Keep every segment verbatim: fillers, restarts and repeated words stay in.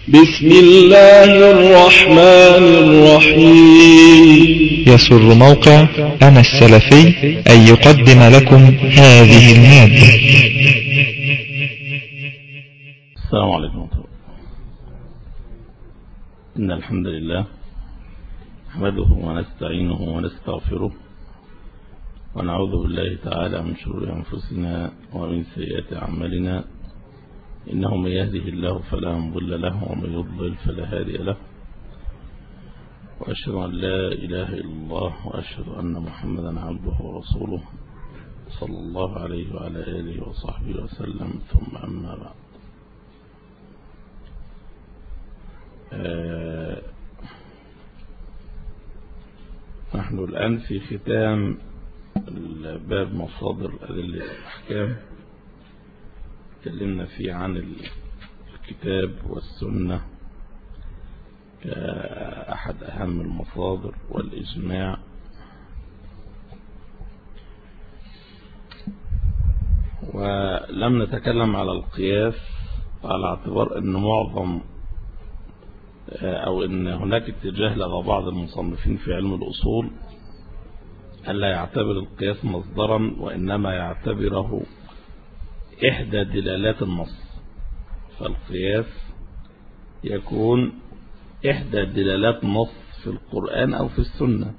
بسم الله الرحمن الرحيم. يسر موقع أنا السلفي أن يقدم لكم هذه المادة. السلام عليكم. إن الحمد لله نحمده ونستعينه ونستغفره ونعوذ بالله تعالى من شرور أنفسنا ومن سيئات أعمالنا، إنه من يهده الله فلا مضل له ومن يضلل فلا هادي له، وأشهد أن لا إله إلا الله وأشهد أن محمدا عبده ورسوله صلى الله عليه وعلى آله وصحبه وسلم، ثم أما بعد. آه نحن الآن في ختام باب مصادر أدلة الأحكام، تكلمنا فيه عن الكتاب والسنة كأحد أهم المصادر والإجماع، ولم نتكلم على القياس على اعتبار أن معظم أو أن هناك اتجاه لدى بعض المصنفين في علم الأصول ألا يعتبر القياس مصدرا، وإنما يعتبره إحدى دلالات النص. فالقياس يكون إحدى دلالات النص في القرآن أو في السنة،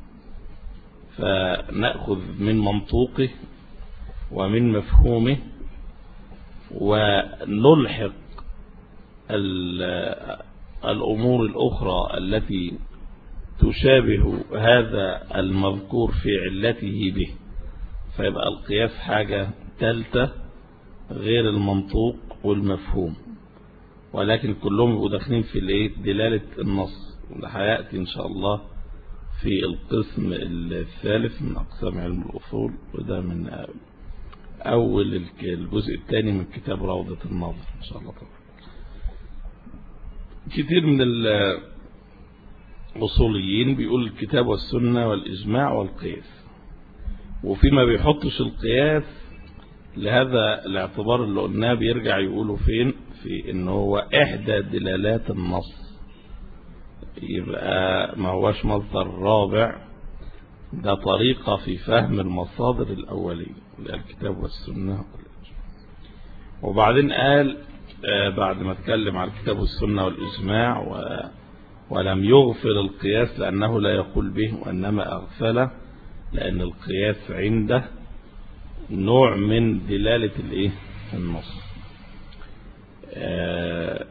فنأخذ من منطوقه ومن مفهومه ونلحق الأمور الأخرى التي تشابه هذا المذكور في علته به، فيبقى القياس حاجة ثالثة غير المنطوق والمفهوم، ولكن كلهم يبقوا داخلين في دلالة النص. وده هيأتي إن شاء الله في القسم الثالث من أقسام علم الأصول، وده من أول الجزء الثاني من كتاب روضة النظر إن شاء الله. طبعا كتير من الأصوليين بيقول الكتاب والسنة والإجماع والقياس، وفيما بيحطش القياس لهذا الاعتبار اللي قلناه بيرجع يقولوا فين في إنه هو إحدى دلالات النص، يبقى ما هوش مصدر رابع، ده طريقة في فهم المصادر الأولية الكتاب والسنة. وبعدين قال بعد ما اتكلم على الكتاب والسنة والإجماع ولم يغفل القياس لأنه لا يقول به، وإنما أغفله لأن القياس عنده نوع من دلالة الايه النص. آه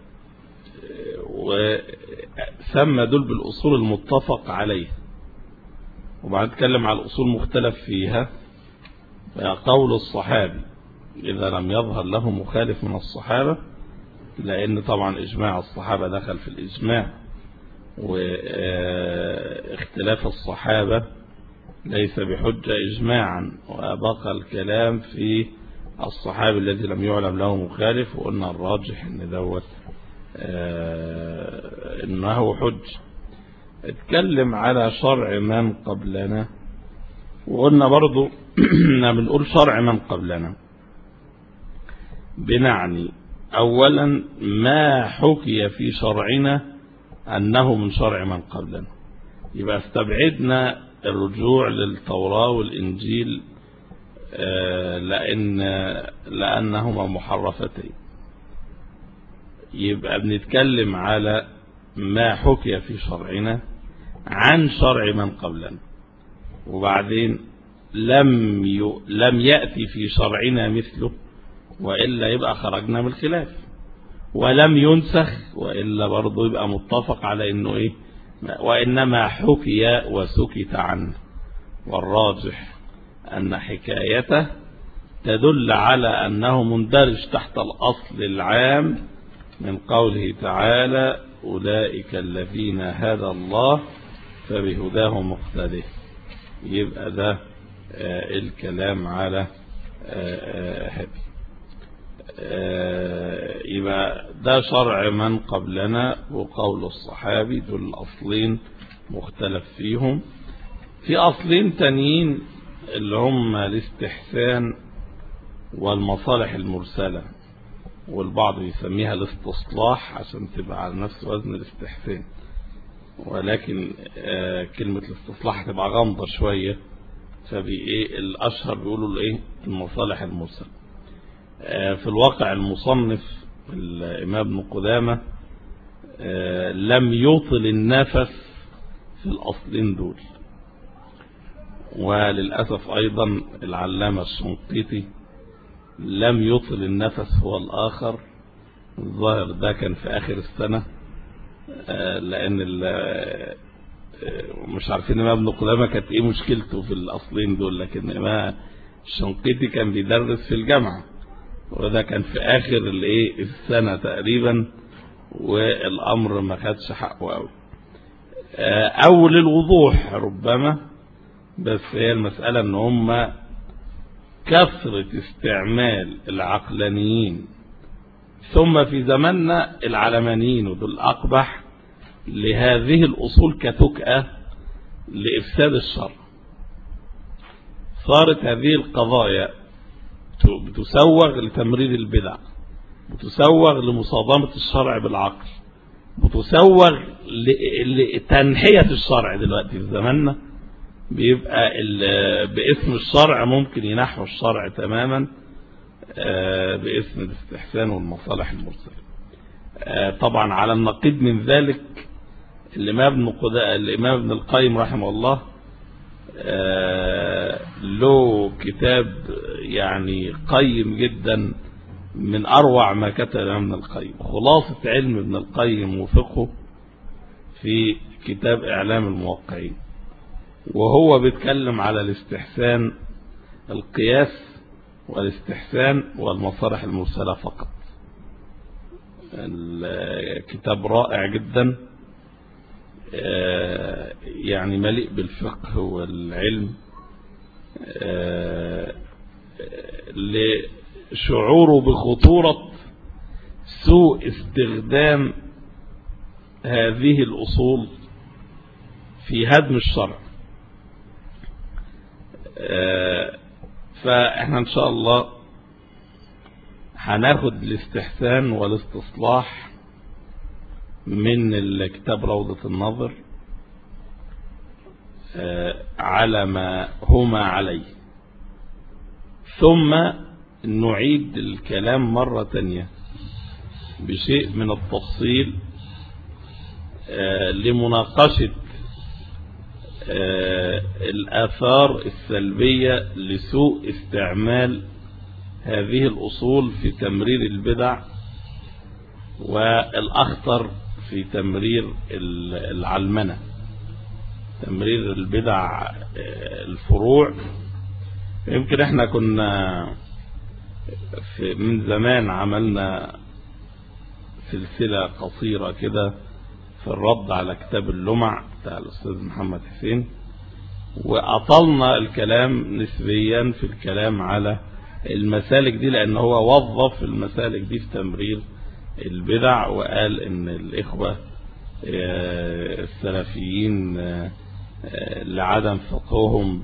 وسمى دول بالأصول المتفق عليه، وبعد اتكلم على الأصول مختلف فيها. قول الصحابي إذا لم يظهر له مخالف من الصحابة، لأن طبعا إجماع الصحابة دخل في الإجماع، واختلاف الصحابة ليس بحجة إجماعا، وأبقى الكلام في الصحابي الذي لم يعلم له مخالف، وقلنا الراجح إن دوت إنه حج. اتكلم على شرع من قبلنا، وقلنا برضو إننا بنقول شرع من قبلنا بنعني أولا ما حكي في شرعنا أنه من شرع من قبلنا، يبقى استبعدنا الرجوع للتوراة والإنجيل لأن لأنهما محرفتين. يبقى بنتكلم على ما حكي في شرعنا عن شرع من قبلنا، وبعدين لم ي... لم يأتي في شرعنا مثله، وإلا يبقى خرجنا من الخلاف، ولم ينسخ، وإلا برضه يبقى متفق على إنه إيه، وإنما حكي وسكت عنه. والراجح أن حكايته تدل على أنه مندرج تحت الأصل العام من قوله تعالى أولئك الذين هدى الله فبهداه مقتده. يبقى ده آه الكلام على آه آه يبقى ده شرع من قبلنا وقول الصحابي، دول الأصلين مختلف فيهم. في أصلين تانيين اللي هم الاستحسان والمصالح المرسلة، والبعض يسميها الاستصلاح عشان تبقى على نفس وزن الاستحسان، ولكن كلمة الاستصلاح تبقى غامضة شوية، فبإيه الأشهر بيقولوا الإيه المصالح المرسلة. في الواقع المصنف الإمام ابن قدامة لم يطل النفس في الأصلين دول، وللأسف أيضا العلامة الشنقيطي لم يطل النفس هو الآخر. الظاهر ده كان في آخر السنة، لأن مش عارفين ما ابن قدامة كانت إيه مشكلته في الأصلين دول، لكن ما الشنقيطي كان بيدرس في الجامعة، وده كان في آخر الإيه السنة تقريبا، والأمر ما خدش حقه قوي أو للوضوح ربما، بس هي المسألة ان هم كثرة استعمال العقلانيين ثم في زماننا العلمانيين، ودول أقبح، لهذه الأصول كتكأة لإفساد الشرع. صارت هذه القضايا بتسوغ لتمرير البدع، بتسوغ لمصادمة الشرع بالعقل، بتسوغ لتنحية الشرع. دلوقتي في زماننا بيبقى باسم الشرع ممكن ينحو الشرع تماما باسم الاستحسان والمصالح المرسلة. طبعا على النقيض من ذلك الإمام ابن قدامة الإمام ابن القيم رحمه الله له كتاب يعني قيم جدا، من أروع ما كتب ابن القيم، خلاصة علم ابن القيم وفقه في كتاب إعلام الموقعين، وهو بيتكلم على الاستحسان القياس والاستحسان والمصالح المرسلة فقط. الكتاب رائع جدا، يعني مليء بالفقه والعلم، لشعوره بخطورة سوء استخدام هذه الأصول في هدم الشرع. فاحنا ان شاء الله هناخد الاستحسان والاستصلاح من الكتاب روضة النظر على ما هما عليه، ثم نعيد الكلام مرة تانية بشيء من التفصيل لمناقشة الآثار السلبية لسوء استعمال هذه الأصول في تمرير البدع، والأخطر في تمرير العلمنة، تمرير البدع الفروع. يمكن احنا كنا في من زمان عملنا سلسلة قصيرة كده في الرد على كتاب اللمع بتاع الأستاذ محمد حسين، وأطلنا الكلام نسبيا في الكلام على المسالك دي، لأن هو وظف المسالك دي في تمرير البدع، وقال إن الإخوة السلفيين لعدم فقههم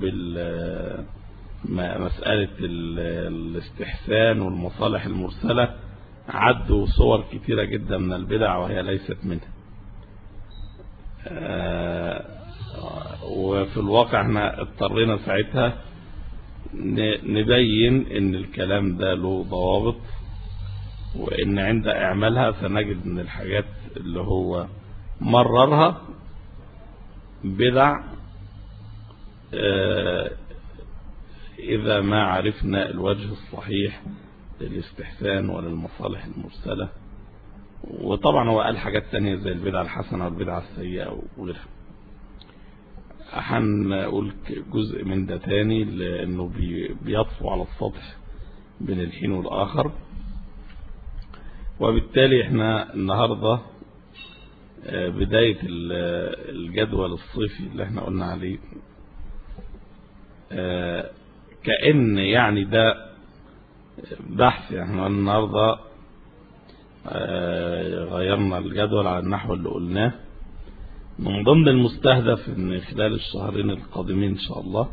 بمسألة الاستحسان والمصالح المرسلة عدوا صور كتيرة جدا من البدع وهي ليست منها. وفي الواقع احنا اضطرينا ساعتها نبين ان الكلام ده له ضوابط، وان عند اعمالها سنجد ان الحاجات اللي هو مررها بدع اذا ما عرفنا الوجه الصحيح للاستحسان وللمصالح المرسلة. وطبعا هو قال حاجات تانية زي البدعة الحسنة والبدعة السيئة وغيرها. هنقول جزء من ده تاني لأنه بيطفو على السطح بين الحين والآخر. وبالتالي احنا النهاردة بداية الجدول الصيفي اللي احنا قلنا عليه، كأن يعني ده بحث. احنا النهاردة غيرنا الجدول على النحو اللي قلناه. من ضمن المستهدف ان خلال الشهرين القادمين ان شاء الله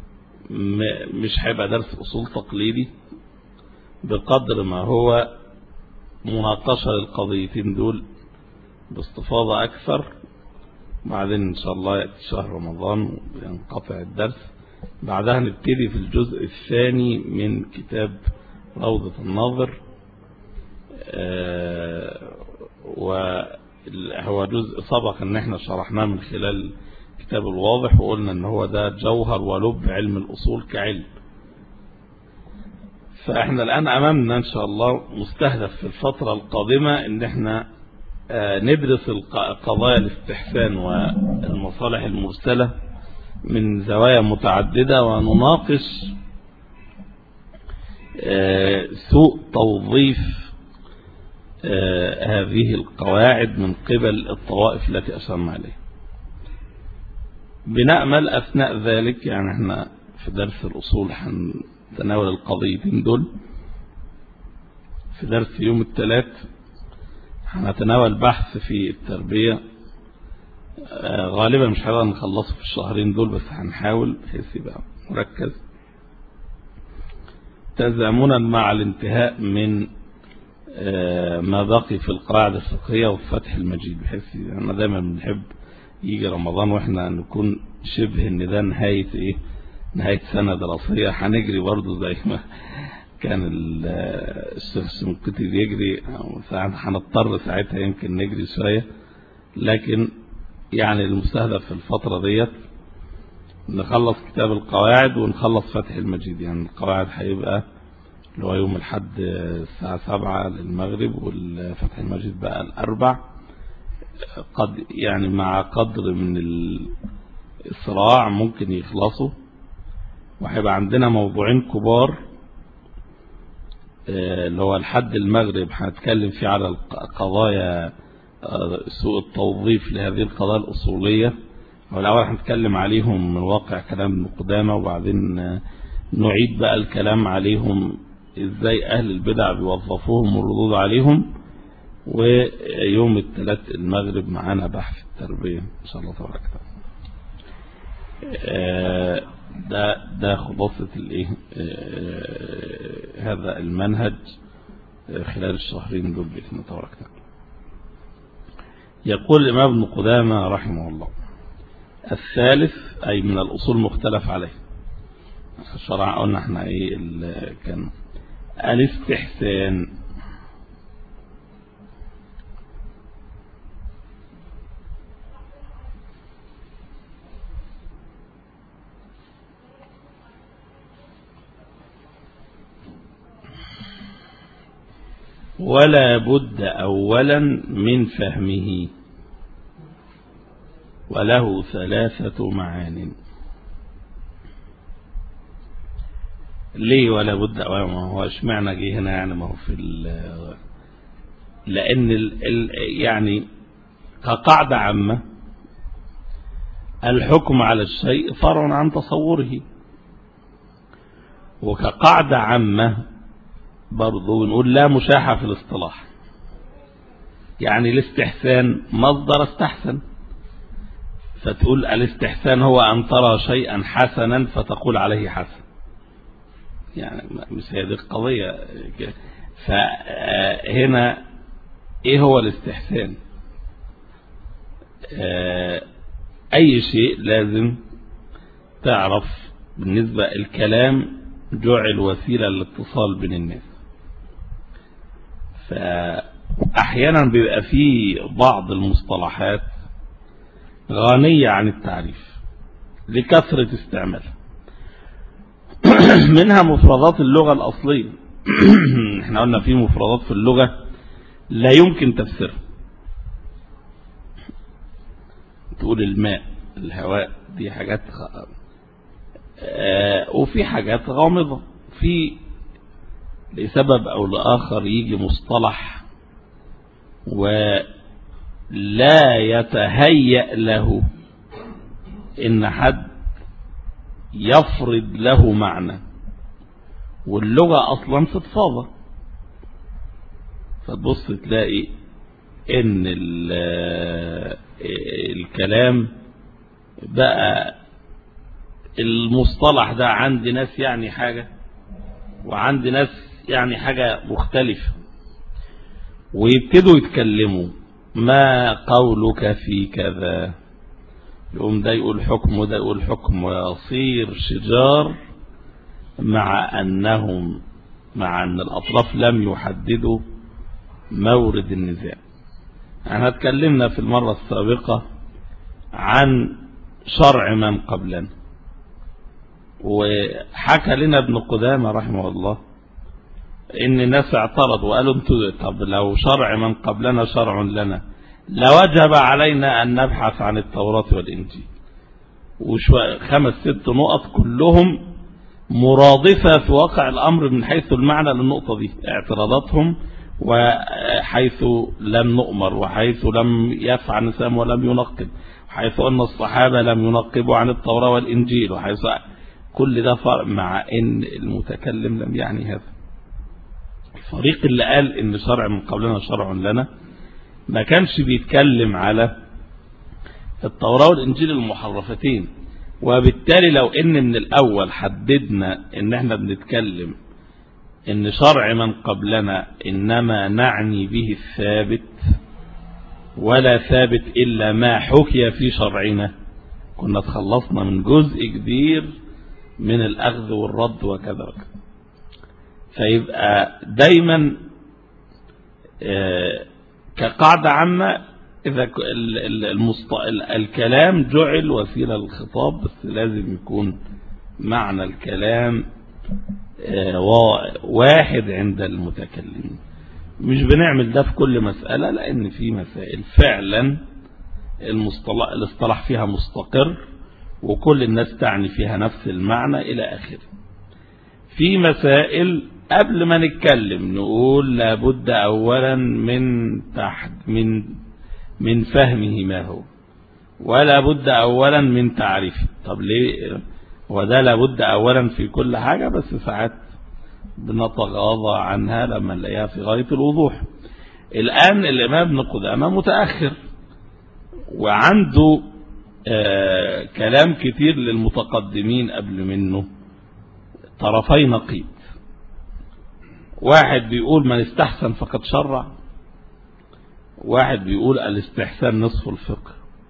مش هيبقى درس اصول تقليدي بقدر ما هو مناقشة للقضيتين دول باستفاضة أكثر. بعدين إن شاء الله يأتي شهر رمضان وينقطع الدرس. بعدها نبتدي في الجزء الثاني من كتاب روضة الناظر، وهو جزء سبق ان احنا شرحناه من خلال كتاب الواضح، وقلنا ان هو ده جوهر ولب علم الأصول كعلم. فاحنا الآن أمامنا إن شاء الله مستهدف في الفترة القادمة ان احنا ندرس قضايا الاستحسان والمصالح المرسلة من زوايا متعددة، ونناقش سوء توظيف هذه القواعد من قبل الطوائف التي أشرنا عليها. بنأمل أثناء ذلك، يعني احنا في درس الأصول هنتناول القضيتين دول. في درس يوم الثلاث هنتناول بحث في التربية، غالبا مش هنقدر نخلصه في الشهرين دول، بس هنحاول بحيث يبقى مركز تزامنا مع الانتهاء من ما بقي في القواعد الفقهية وفتح المجيد، بحيث احنا دايما بنحب يجي رمضان واحنا نكون شبه ان ده نهاية ايه نهاية سنة دراسية. هنجري برضه زي ما كان الشيخ الشنقيطي بيجري، هنضطر ساعتها يمكن نجري شوية، لكن يعني المستهدف في الفترة ديت نخلص كتاب القواعد ونخلص فتح المجيد. يعني القواعد هيبقى اللي هو يوم الحد الساعة سبعة للمغرب، والفتح المجيد بقى الأربع، قد يعني مع قدر من الإسراع ممكن يخلصوا. وهيبقى عندنا موضوعين كبار، اللي هو الحد المغرب هنتكلم فيه على القضايا سوء التوظيف لهذه القضايا الأصولية، والأول هنتكلم عليهم من واقع كلام ابن قدامة، وبعدين نعيد بقى الكلام عليهم ازاي أهل البدع بيوظفوهم والردود عليهم. ويوم الثلاث المغرب معانا بحث التربية إن شاء الله تبارك وتعالى. ده ده خلاصة الايه هذا المنهج خلال الشهرين دول بإذن الله تبارك وتعالى. يقول الإمام ابن قدامة رحمه الله: الثالث أي من الأصول مختلف عليه. الشرع قلنا احنا ايه كان الاستحسان. ولا بد أولا من فهمه، وله ثلاثة معان. ليه ولا بد أولا؟ ما هو اشمعنى جه هنا؟ يعني ما هو في لأن ال ال يعني كقاعدة عامة الحكم على الشيء فرع عن تصوره، وكقاعدة عامة برضو نقول لا مشاحة في الاصطلاح. يعني الاستحسان مصدر استحسن، فتقول الاستحسان هو أن ترى شيئا حسنا فتقول عليه حسن، يعني مش هي دي القضية. فهنا ايه هو الاستحسان؟ اي شيء لازم تعرف بالنسبة الكلام جعل وسيلة للاتصال بين الناس، فأحيانا بيبقى فيه بعض المصطلحات غنية عن التعريف لكثرة استعمالها. منها مفردات اللغة الأصلية. احنا قلنا في مفردات في اللغة لا يمكن تفسيرها. تقول الماء، الهواء، دي حاجات خ... آه وفي حاجات غامضة، في لسبب أو لآخر يجي مصطلح ولا يتهيأ له إن حد يفرض له معنى، واللغة أصلا فضفاضة، فتبص تلاقي إن الكلام بقى المصطلح ده عند ناس يعني حاجة، وعند ناس يعني حاجة مختلفة. ويبتدوا يتكلموا ما قولك في كذا، يقوم ده يقول حكم وده يقول حكم، ويصير شجار مع أنهم مع أن الأطراف لم يحددوا مورد النزاع. احنا اتكلمنا في المرة السابقة عن شرع من قبلنا، وحكى لنا ابن قدامة رحمه الله ان الناس اعترضوا وقالوا انتوا طب لو شرع من قبلنا شرع لنا لوجب علينا ان نبحث عن التوراة والانجيل، وخمس ست نقط كلهم مرادفة في واقع الامر من حيث المعنى للنقطة دي، اعتراضاتهم وحيث لم نؤمر وحيث لم يفعل نسام ولم ينقب، وحيث أن الصحابة لم ينقبوا عن التوراة والإنجيل، وحيث كل ده فرق مع أن المتكلم لم يعني هذا. الفريق اللي قال أن شرع من قبلنا شرع لنا ما كانش بيتكلم على التوراة والإنجيل المحرفتين، وبالتالي لو أن من الأول حددنا أن احنا بنتكلم ان شرع من قبلنا انما نعني به الثابت، ولا ثابت الا ما حكي في شرعنا، كنا تخلصنا من جزء كبير من الاخذ والرد وكذا وكذا. فيبقى دايما كقاعدة عامة اذا الكلام جعل وسيلة للخطاب، بس لازم يكون معنى الكلام واحد عند المتكلمين. مش بنعمل ده في كل مسألة، لأن في مسائل فعلا المصطلح الاصطلاح فيها مستقر وكل الناس تعني فيها نفس المعنى إلى آخره. في مسائل قبل ما نتكلم نقول لابد أولا من تحت من من فهمه ما هو، ولا بد أولا من تعريفه. طب ليه؟ وده لابد أولا في كل حاجة، بس ساعات بنتغاضى عنها لما نلاقيها في غاية الوضوح. الآن الإمام ابن قدامة متأخر وعنده آه كلام كتير للمتقدمين قبل منه، طرفي نقيض. واحد بيقول من استحسن فقد شرع، واحد بيقول الاستحسان نصف الفقه.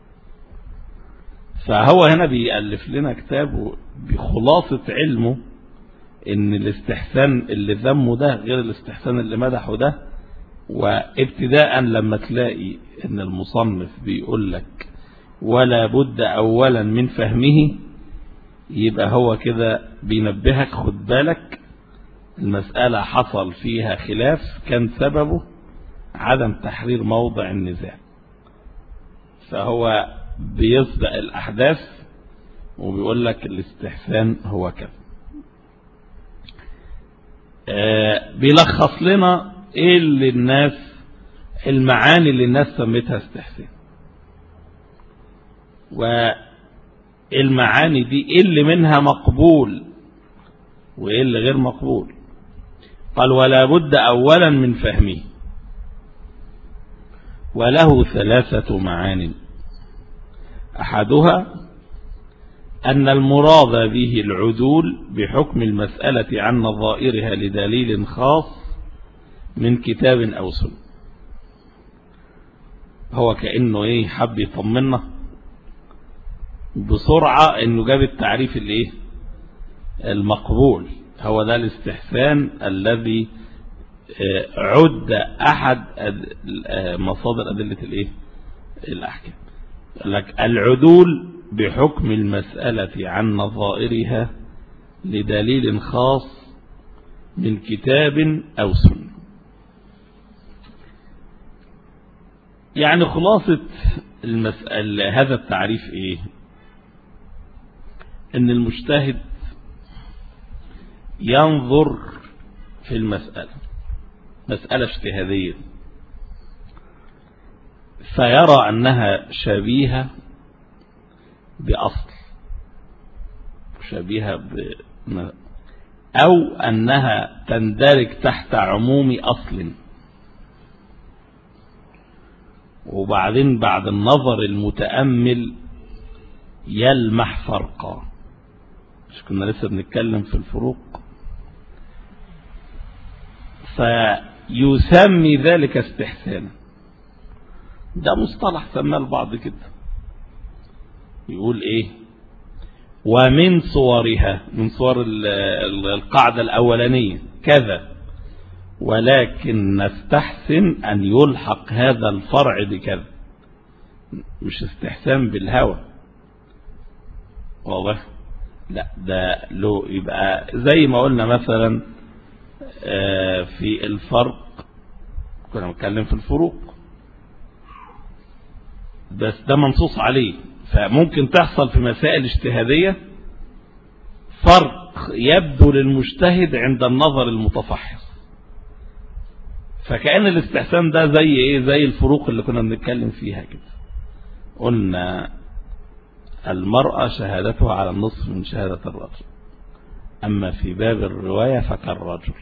فهو هنا بيألف لنا كتاب بخلاصة علمه ان الاستحسان اللي ذمه ده غير الاستحسان اللي مدحه ده. وابتداء لما تلاقي ان المصنف بيقول لك ولا بد اولا من فهمه، يبقى هو كده بينبهك خد بالك المسألة حصل فيها خلاف كان سببه عدم تحرير موضع النزاع. فهو بيسبق الأحداث وبيقول لك الاستحسان هو كذا. آه بيلخص لنا ايه اللي الناس المعاني اللي الناس سميتها استحسان، والمعاني دي ايه اللي منها مقبول وايه اللي غير مقبول. قال ولا بد اولا من فهمه، وله ثلاثة معاني. أحدها أن المراد به العدول بحكم المسألة عن نظائرها لدليل خاص من كتاب أو سنة. هو كأنه إيه حب يطمنا بسرعة إنه جاب التعريف الإيه المقبول. هو ده الاستحسان الذي عد أحد مصادر أدلة الإيه الأحكام. لك العدول بحكم المسألة عن نظائرها لدليل خاص من كتاب أو سنة. يعني خلاصة المسألة هذا التعريف إيه؟ إن المجتهد ينظر في المسألة، مسألة اجتهادية، فيرى أنها شبيهة بأصل، شبيهة ب... أو أنها تندرج تحت عموم أصل، وبعدين بعد النظر المتأمل يلمح فرقا. مش كنا لسه بنتكلم في الفروق؟ يسمي ذلك استحسانا. ده مصطلح سماه البعض كده، يقول ايه؟ ومن صورها، من صور القاعدة الأولانية كذا، ولكن نستحسن أن يلحق هذا الفرع بكذا، مش استحسان بالهوى. واضح؟ لا، ده له يبقى زي ما قلنا مثلا في الفرق، كنا بنتكلم في الفروق، بس ده منصوص عليه. فممكن تحصل في مسائل اجتهادية فرق يبدو للمجتهد عند النظر المتفحص، فكأن الاستحسان ده زي ايه؟ زي الفروق اللي كنا بنتكلم فيها كده. قلنا المرأة شهادتها على النصف من شهادة الرجل، أما في باب الرواية فكالرجل.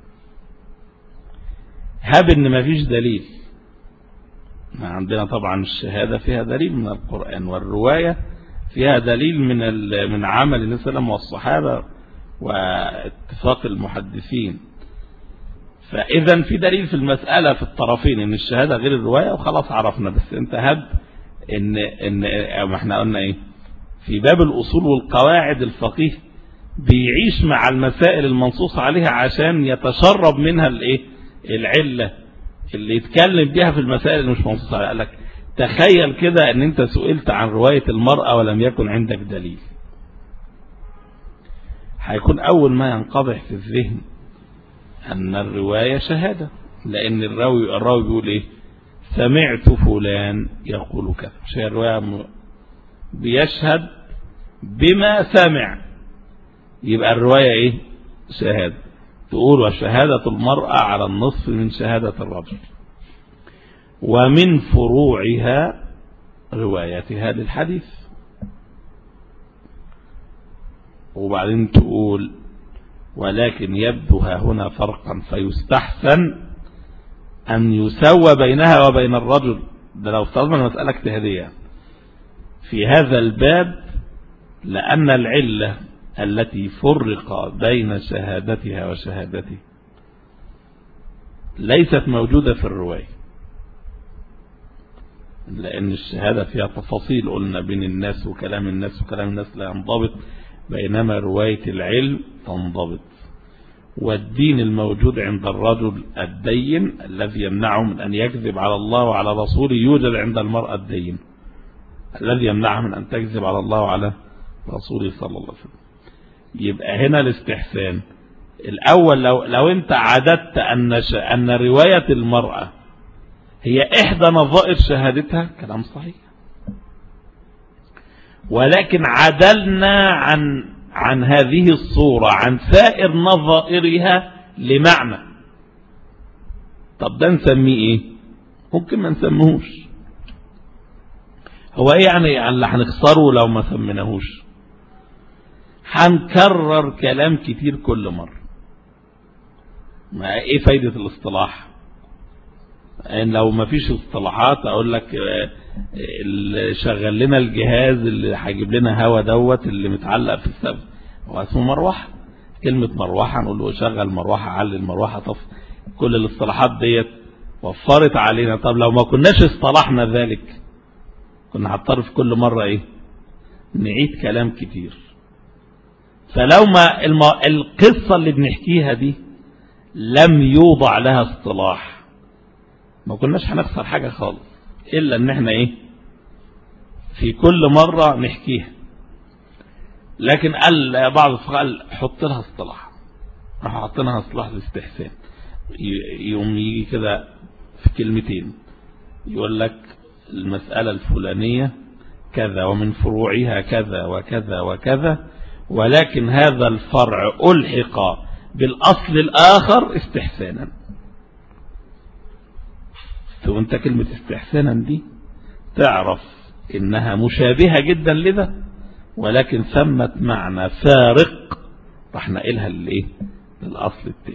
هب ان ما فيش دليل، عندنا طبعا الشهادة فيها دليل من القرآن، والرواية فيها دليل من من عمل النبي صلى الله عليه وسلم والصحابة واتفاق المحدثين. فإذا في دليل في المسألة في الطرفين ان الشهادة غير الرواية، وخلاص عرفنا. بس انت هب ان ان ما احنا قلنا ايه في باب الأصول والقواعد، الفقيه بيعيش مع المسائل المنصوص عليها عشان يتشرب منها الايه العلة اللي يتكلم بيها في المسائل اللي مش منصوص عليها. قال لك تخيل كده ان انت سئلت عن رواية المرأة ولم يكن عندك دليل، هيكون اول ما ينقضح في الذهن ان الرواية شهادة، لان الراوي الراوي بيقول ايه؟ سمعت فلان يقول كذا. مش هي الرواية بيشهد بما سمع، يبقى الرواية ايه؟ شهادة. تقول وشهادة المرأة على النصف من شهادة الرجل، ومن فروعها رواية هذا الحديث. وبعدين تقول ولكن يبدو ها هنا فرقا فيستحسن أن يسوى بينها وبين الرجل. ده لو افترضنا المسألة اجتهادية في هذا الباب، لأن العلة التي فرق بين شهادتها وشهادته ليست موجودة في الرواية، لأن الشهادة فيها تفاصيل، قلنا بين الناس وكلام الناس وكلام الناس لا ينضبط، بينما رواية العلم تنضبط. والدين الموجود عند الرجل الدين الذي يمنعه من أن يكذب على الله وعلى رسوله يوجد عند المرأة الدين الذي يمنعه من أن تكذب على الله وعلى رسوله صلى الله عليه وسلم. يبقى هنا الاستحسان الأول، لو, لو أنت عددت أن, أن رواية المرأة هي إحدى نظائر شهادتها، كلام صحيح، ولكن عدلنا عن عن هذه الصورة عن سائر نظائرها لمعنى. طب ده نسميه ايه؟ ممكن ما نسميهوش. هو ايه يعني اللي هنخسره لو ما سميناهوش؟ هنكرر كلام كتير كل مرة. ما ايه فايدة الاصطلاح؟ يعني لو ما فيش اصطلاحات اقول لك اللي شغل لنا الجهاز اللي هيجيب لنا هوا دوت اللي متعلق في السقف هو اسمه مروحه. كلمة مروحه نقول له شغل مروحه، علي المروحه، طف. كل الاصطلاحات ديت وفرت علينا. طب لو ما كناش اصطلحنا ذلك كنا هنضطر في كل مرة ايه؟ نعيد كلام كتير. فلو ما الم... القصة اللي بنحكيها دي لم يوضع لها اصطلاح ما كناش هنخسر حاجة خالص، إلا ان احنا ايه في كل مرة نحكيها. لكن قال بعض الفقهاء قال حط لها اصطلاح، راح حطيناها اصطلاح الاستحسان. يوم يجي كده في كلمتين يقول لك المسألة الفلانية كذا ومن فروعها كذا وكذا وكذا، ولكن هذا الفرع ألحق بالأصل الآخر استحسانا. وانت كلمة استحسانا دي تعرف انها مشابهة جدا لذا، ولكن ثمت معنى فارق راح نقلها للايه؟ للأصل التاني.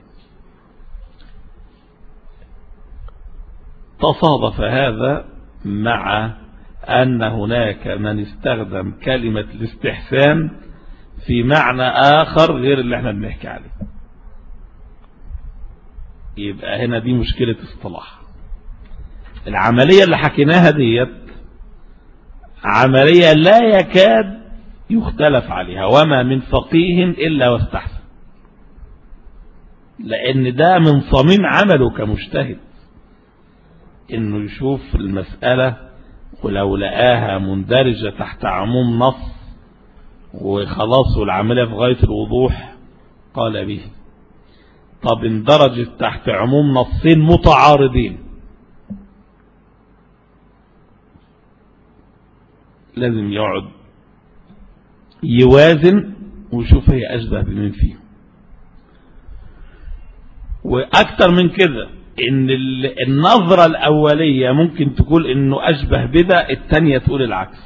تصادف هذا مع أن هناك من استخدم كلمة الاستحسان في معنى آخر غير اللي احنا بنحكي عليه. يبقى هنا دي مشكلة اصطلاح. العملية اللي حكيناها ديت عملية لا يكاد يختلف عليها، وما من فقيه إلا واستحسن، لأن ده من صميم عمله كمجتهد، إنه يشوف المسألة ولو لقاها مندرجة تحت عموم نص وخلاص والعملية في غاية الوضوح قال به. طب اندرجت تحت عموم نصين متعارضين، لازم يقعد يوازن ويشوف هي أشبه بمن فيهم. وأكتر من كده إن النظرة الأولية ممكن تقول إنه أشبه بدا، الثانية تقول العكس.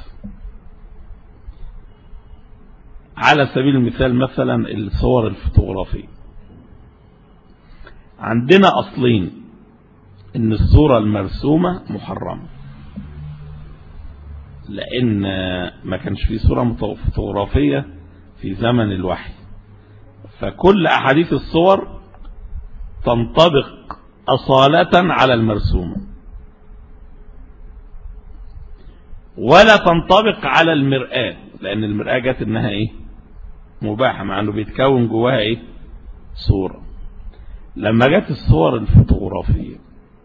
على سبيل المثال مثلا الصور الفوتوغرافية، عندنا أصلين: إن الصورة المرسومة محرمة لأن ما كانش فيه صورة فوتوغرافية في زمن الوحي، فكل أحاديث الصور تنطبق أصالة على المرسومة ولا تنطبق على المرآة، لأن المرآة جت إنها إيه؟ مباحة، مع أنه بيتكون جواها إيه؟ صورة. لما جت الصور الفوتوغرافية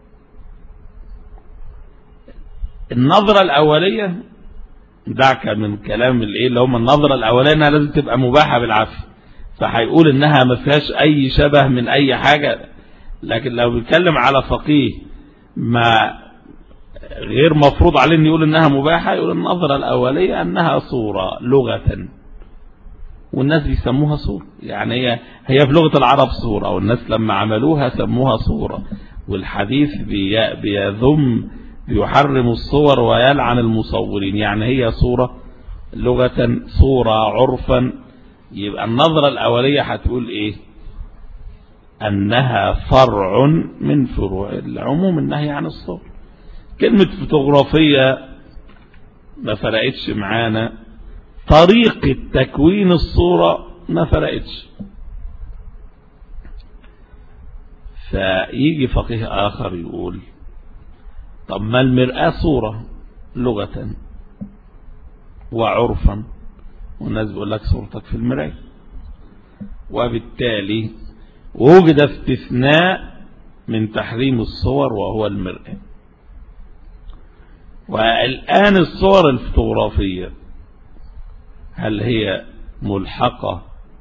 النظرة الأولية، دعك من كلام الايه اللي هم النظرة الأولية انها لازم تبقى مباحة بالعافية، فهيقول انها ما فيهاش اي شبه من اي حاجة. لكن لو بيتكلم على فقيه ما غير مفروض عليه ان يقول انها مباحة، يقول النظرة الأولية انها صورة لغة، والناس بيسموها صورة، يعني هي هي في لغة العرب صورة، والناس لما عملوها سموها صورة. والحديث بيذم بيحرم الصور ويلعن المصورين، يعني هي صورة لغة، صورة عرفا. يبقى النظرة الأولية هتقول إيه؟ أنها فرع من فروع العموم النهي عن الصور. كلمة فوتوغرافية ما فرقتش معانا، طريقة تكوين الصورة ما فرقتش. فيجي فقيه آخر يقول طب ما المرآة صورة لغة وعرفا، والناس بيقول لك صورتك في المرآة، وبالتالي وجد استثناء من تحريم الصور وهو المرآة. والآن الصور الفوتوغرافية هل هي ملحقة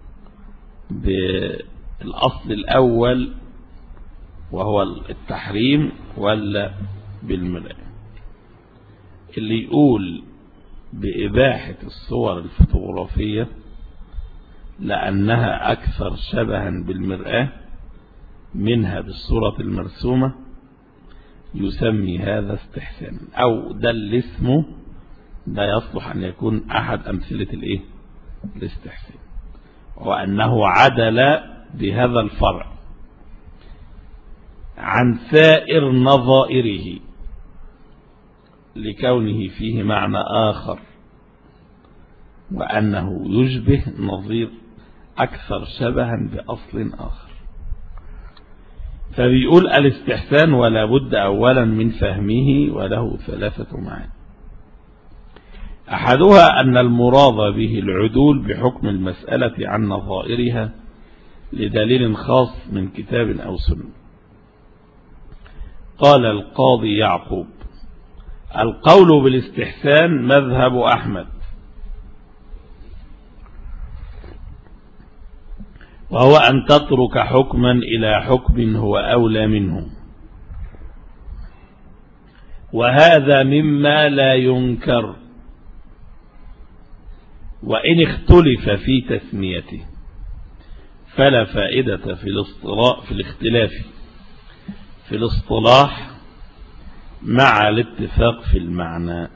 بالأصل الأول وهو التحريم ولا بالمرآة؟ اللي يقول بإباحة الصور الفوتوغرافية لأنها أكثر شبها بالمرآة منها بالصورة المرسومة يسمي هذا استحسان، أو ده اللي اسمه ده يصلح أن يكون أحد أمثلة الإيه؟ الاستحسان، وأنه عدل بهذا الفرع عن سائر نظائره لكونه فيه معنى آخر، وأنه يشبه نظير أكثر شبها بأصل آخر. فبيقول الاستحسان ولا بد أولا من فهمه، وله ثلاثة معاني. أحدها أن المراد به العدول بحكم المسألة عن نظائرها لدليل خاص من كتاب أو سنة. قال القاضي يعقوب: القول بالاستحسان مذهب أحمد، وهو أن تترك حكما إلى حكم هو أولى منه، وهذا مما لا ينكر وإن اختلف في تسميته، فلا فائدة في الاصطلاح في الاختلاف في الاصطلاح مع الاتفاق في المعنى.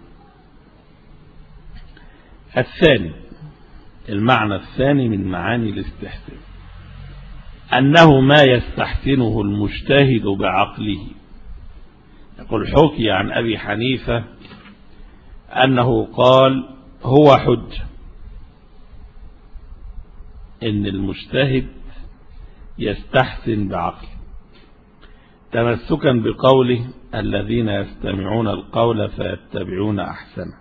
الثاني، المعنى الثاني من معاني الاستحسان أنه ما يستحسنه المجتهد بعقله. يقول حكي عن أبي حنيفة أنه قال هو حجة، إن المجتهد يستحسن بعقله، تمسكا بقوله الذين يستمعون القول فيتبعون أحسنه،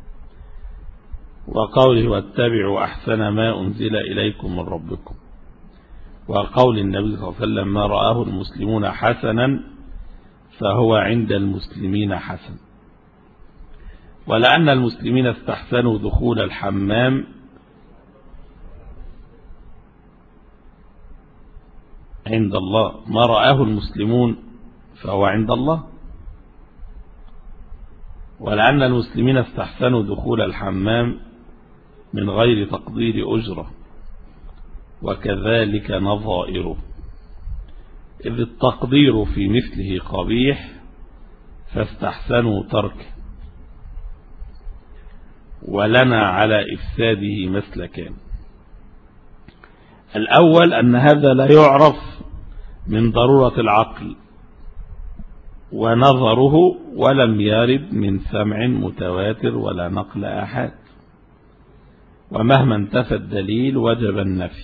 وقوله واتبعوا أحسن ما أنزل إليكم من ربكم، وقول النبي صلى الله عليه وسلم ما رآه المسلمون حسنا فهو عند المسلمين حسن. ولأن المسلمين استحسنوا دخول الحمام عند الله، ما رآه المسلمون فهو عند الله. ولأن المسلمين استحسنوا دخول الحمام من غير تقدير أجرة، وكذلك نظائره، إذ التقدير في مثله قبيح فاستحسنوا تركه. ولنا على إفساده مسلكان: الأول أن هذا لا يعرف من ضرورة العقل ونظره، ولم يرد من سمع متواتر ولا نقل آحاد، ومهما انتفى الدليل وجب النفي.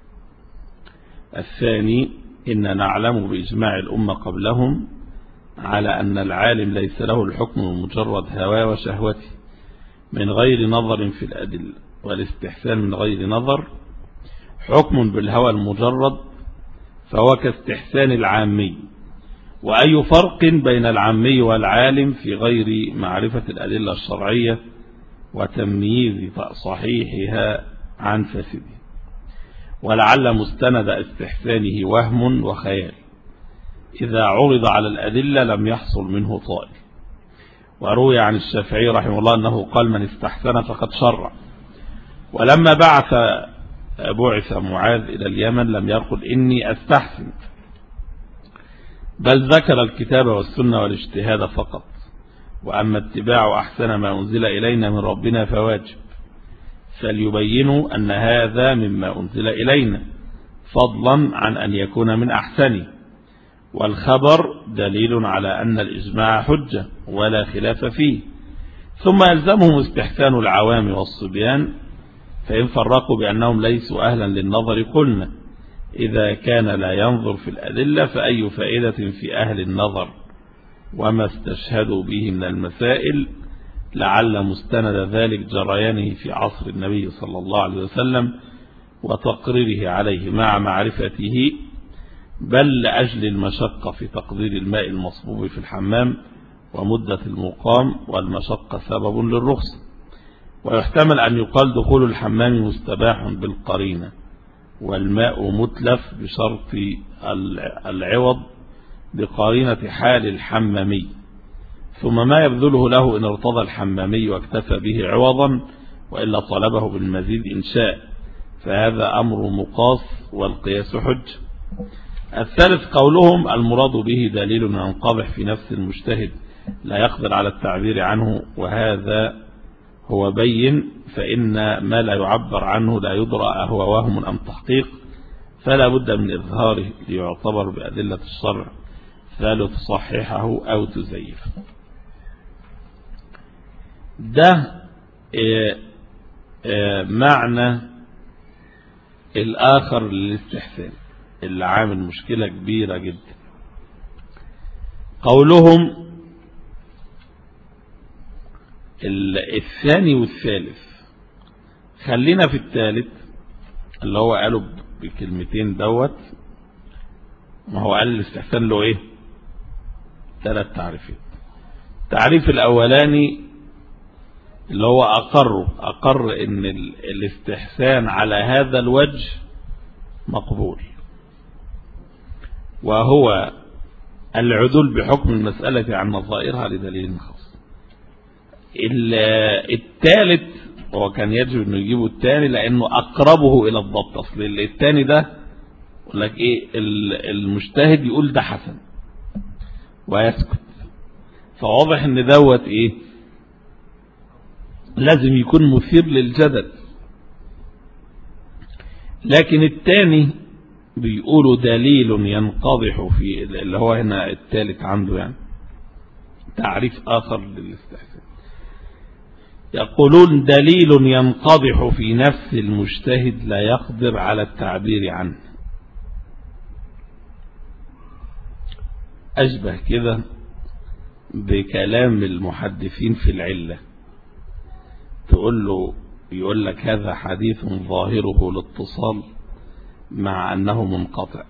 الثاني إن نعلم بإجماع الأمة قبلهم على أن العالم ليس له الحكم بمجرد هواه وشهوته من غير نظر في الأدلة، والاستحسان من غير نظر حكم بالهوى المجرد فهو كاستحسان العامي. وأي فرق بين العامي والعالم في غير معرفة الأدلة الشرعية وتمييز صحيحها عن فاسده؟ ولعل مستند استحسانه وهم وخيال، إذا عرض على الأدلة لم يحصل منه طائل. وروي عن الشافعي رحمه الله أنه قال من استحسن فقد شرع. ولما بعث بعث معاذ إلى اليمن لم يقل إني أستحسن، بل ذكر الكتاب والسنة والاجتهاد فقط. وأما اتباع أحسن ما أنزل إلينا من ربنا فواجب، فليبينوا أن هذا مما أنزل إلينا فضلا عن أن يكون من أحسنه. والخبر دليل على أن الإجماع حجة ولا خلاف فيه. ثم يلزمهم استحسان العوام والصبيان، فإن فرقوا بأنهم ليسوا أهلا للنظر قلنا إذا كان لا ينظر في الأدلة فأي فائدة في أهل النظر وما استشهدوا به من المسائل، لعل مستند ذلك جريانه في عصر النبي صلى الله عليه وسلم وتقريره عليه مع معرفته، بل لأجل المشقة في تقدير الماء المصبوب في الحمام ومدة المقام، والمشقة سبب للرخصة. ويحتمل أن يقال دخول الحمام مستباح بالقرينة، والماء متلف بشرط العوض بقرينة حال الحمامي، ثم ما يبذله له إن ارتضى الحمامي واكتفى به عوضا، وإلا طلبه بالمزيد إن شاء، فهذا أمر مقاس والقياس حج. الثالث قولهم المراد به دليل ينقضح في نفس المجتهد لا يقدر على التعبير عنه، وهذا هو بين، فإن ما لا يعبر عنه لا يدرى أهو وهم أم تحقيق، فلا بد من إظهاره ليعتبر بأدلة الشرع فلا تصححه أو تزيف. ده معنى الآخر للاستحسان اللي عامل مشكلة كبيرة جدا. قولهم الثاني والثالث، خلينا في الثالث اللي هو قالوا بكلمتين دوت. ما هو قال الاستحسان له ايه؟ ثلاث تعريفات. التعريف الاولاني اللي هو اقر اقر ان الاستحسان على هذا الوجه مقبول، وهو العدول بحكم المسألة عن نظائرها لدليل خاص. الثالث هو كان يجب انه يجيبه الثاني لانه اقربه الى الضبط. اصل الثاني ده يقول لك ايه؟ المجتهد يقول ده حسن ويسكت، فواضح ان دوت ايه؟ لازم يكون مثير للجدل. لكن الثاني بيقولوا دليل ينقضح في، اللي هو هنا الثالث عنده يعني تعريف آخر للاستحسان، يقولون دليل ينقضح في نفس المجتهد لا يقدر على التعبير عنه. أشبه كده بكلام المحدثين في العلة. تقول له يقول لك هذا حديث ظاهره الاتصال مع أنه منقطع،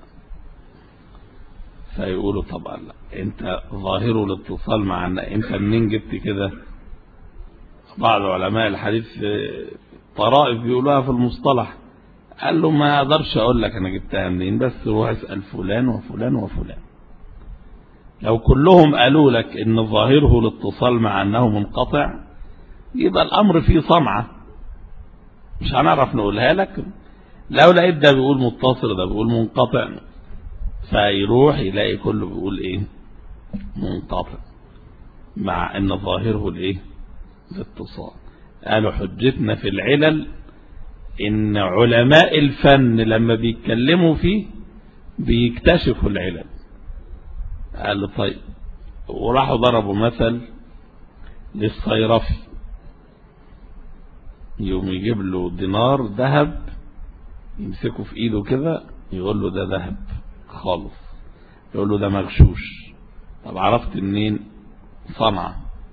فيقولوا طبعا لا، انت ظاهره الاتصال مع أن انت منين جبت كده؟ بعض علماء الحديث طرائف بيقولوها في المصطلح. قال له ما اقدرش اقول لك انا جبتها منين، بس روح اسال فلان وفلان وفلان. لو كلهم قالوا لك ان ظاهره الاتصال مع انه منقطع يبقى الامر فيه صنعه مش هنعرف نقولها لك. لو لقيت ده بيقول متصل ده بيقول منقطع، فيروح يلاقي كله بيقول ايه؟ منقطع، مع ان ظاهره الايه؟ الاتصال. قالوا حجتنا في العلل ان علماء الفن لما بيتكلموا فيه بيكتشفوا العلل. قال طيب، وراحوا ضربوا مثل للصيرفي، يوم يجيب له دينار ذهب يمسكه في ايده كده يقول له ده ذهب خالص، يقول له ده مغشوش. طب عرفت منين؟ صنعة.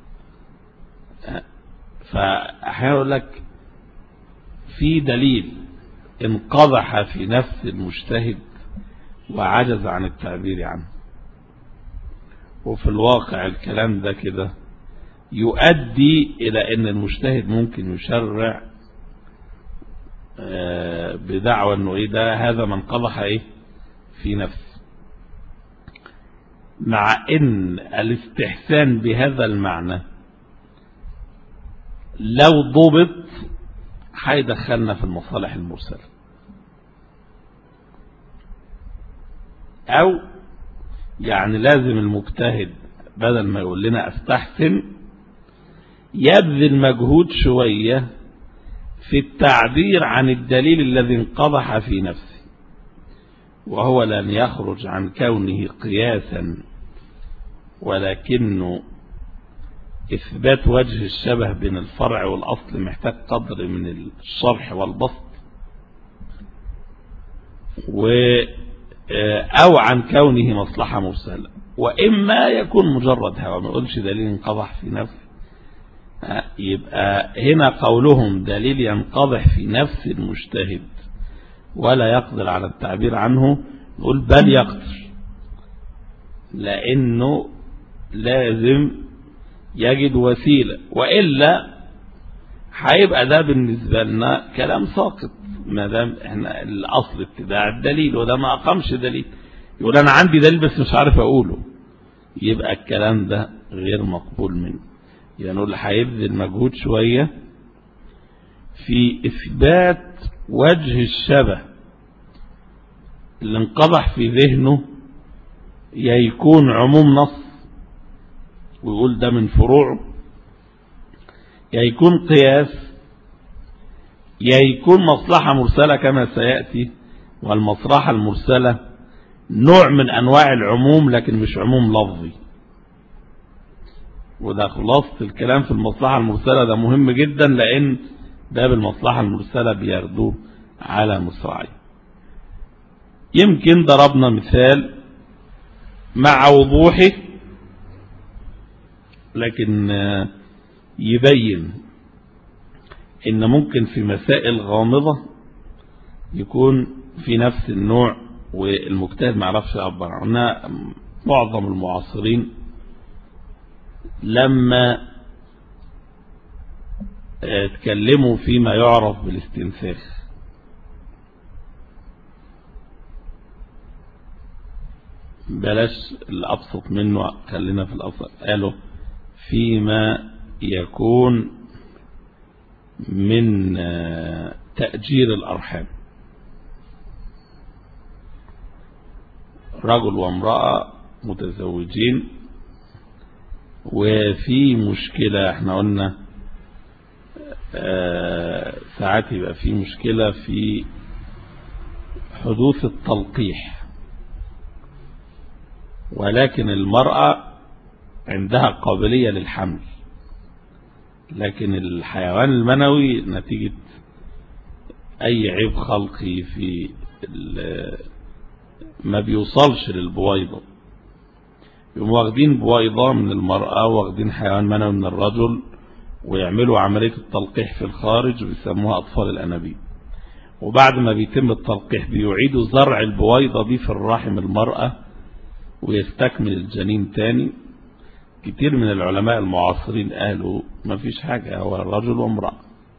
فأحيانا يقول لك في دليل انقضح في نفس المجتهد وعجز عن التعبير عنه، وفي الواقع الكلام ده كده يؤدي إلى أن المجتهد ممكن يشرع بدعوى أنه إيه ده هذا من قضح إيه في نفسه، مع أن الاستحسان بهذا المعنى لو ضبط هيدخلنا في المصالح المرسلة، أو يعني لازم المجتهد بدل ما يقول لنا استحسن يبذل مجهود شوية في التعبير عن الدليل الذي انقضح في نفسه، وهو لن يخرج عن كونه قياسا، ولكنه إثبات وجه الشبه بين الفرع والأصل محتاج قدر من الشرح والبسط، و أو عن كونه مصلحة مرسلة. وإما يكون مجرد هوى، ما يقولش دليل انقضح في نفسه، يبقى هنا قولهم دليل ينقضح في نفس المجتهد ولا يقدر على التعبير عنه، نقول بل يقدر، لأنه لازم يجد وسيلة، وإلا هيبقى ده بالنسبة لنا كلام ساقط، ما دام احنا الأصل اتباع الدليل، وده ما أقامش دليل، يقول أنا عندي دليل بس مش عارف أقوله، يبقى الكلام ده غير مقبول منه. يعني نقول هيبذل مجهود شوية في إثبات وجه الشبه اللي انقضح في ذهنه، يا يكون عموم نص ويقول ده من فروعه، يا يكون قياس، يا يكون مصلحة مرسلة كما سيأتي. والمصلحة المرسلة نوع من أنواع العموم لكن مش عموم لفظي، وده خلاصة الكلام في المصلحة المرسلة. ده مهم جدا لأن باب المصلحة المرسلة بيردوه على مصراعي. يمكن ضربنا مثال مع وضوحه لكن يبين ان ممكن في مسائل غامضة يكون في نفس النوع والمجتهد ما عرفش يعبر عنها. معظم المعاصرين لما اتكلموا فيما يعرف بالاستنساخ، بلاش الأبسط منه، خلينا في الأبسط، قالوا فيما يكون من تأجير الأرحام، رجل وامرأة متزوجين وفي مشكلة، احنا قلنا ساعات يبقى في مشكلة في حدوث التلقيح، ولكن المرأة عندها قابلية للحمل، لكن الحيوان المنوي نتيجة أي عيب خلقي في ما بيوصلش للبويضة، يقوموا واخدين بويضة من المرأة واخدين حيوان منوي من الرجل ويعملوا عملية التلقيح في الخارج ويسموها أطفال الأنابيب. وبعد ما بيتم التلقيح بيعيدوا زرع البويضة دي في الرحم المرأة ويستكمل الجنين تاني. كتير من العلماء المعاصرين قالوا ما فيش حاجة، هو الرجل وامرأة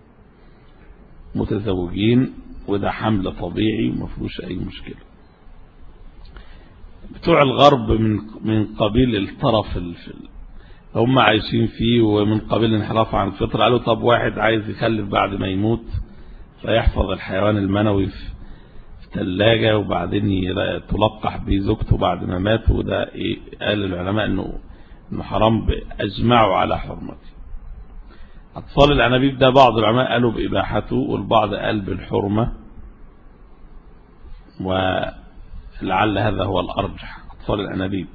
متزوجين وده حمل طبيعي ما فيهوش أي مشكلة. بتوع الغرب من من قبيل الطرف هم عايشين فيه ومن قبيل الانحراف عن الفطرة قالوا طب واحد عايز يخلف بعد ما يموت فيحفظ الحيوان المنوي في ثلاجة وبعدين تلقح به زوجته بعد ما مات. وده إيه؟ قال العلماء انه انه حرام، اجمعوا على حرمته. اطفال الانابيب ده بعض العلماء قالوا باباحته والبعض قال بالحرمة، ولعل هذا هو الارجح. اطفال الانابيب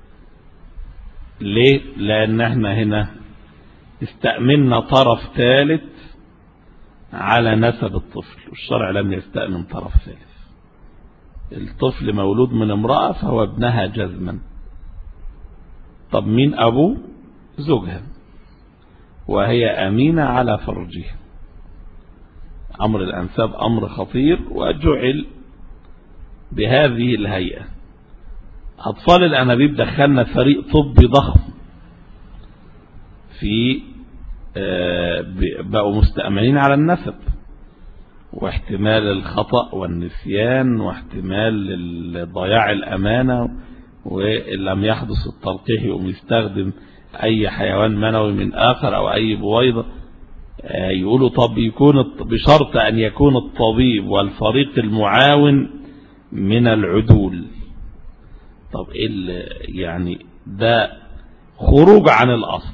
ليه؟ لان احنا هنا استأمنا طرف ثالث على نسب الطفل، والشرع لم يستأمن طرف ثالث. الطفل مولود من امرأة فهو ابنها جزما. طب مين أبوه؟ زوجها، وهي أمينة على فرجها. أمر الأنساب أمر خطير وجعل بهذه الهيئة. أطفال الأنابيب دخلنا فريق طبي ضخم في بقوا مستأمنين على النسب واحتمال الخطأ والنسيان واحتمال ضياع الأمانة، وإن لم يحدث التلقيح يقوم يستخدم أي حيوان منوي من آخر أو أي بويضة. يقولوا طب يكون بشرط أن يكون الطبيب والفريق المعاون من العدول. طب إيه يعني؟ ده خروج عن الأصل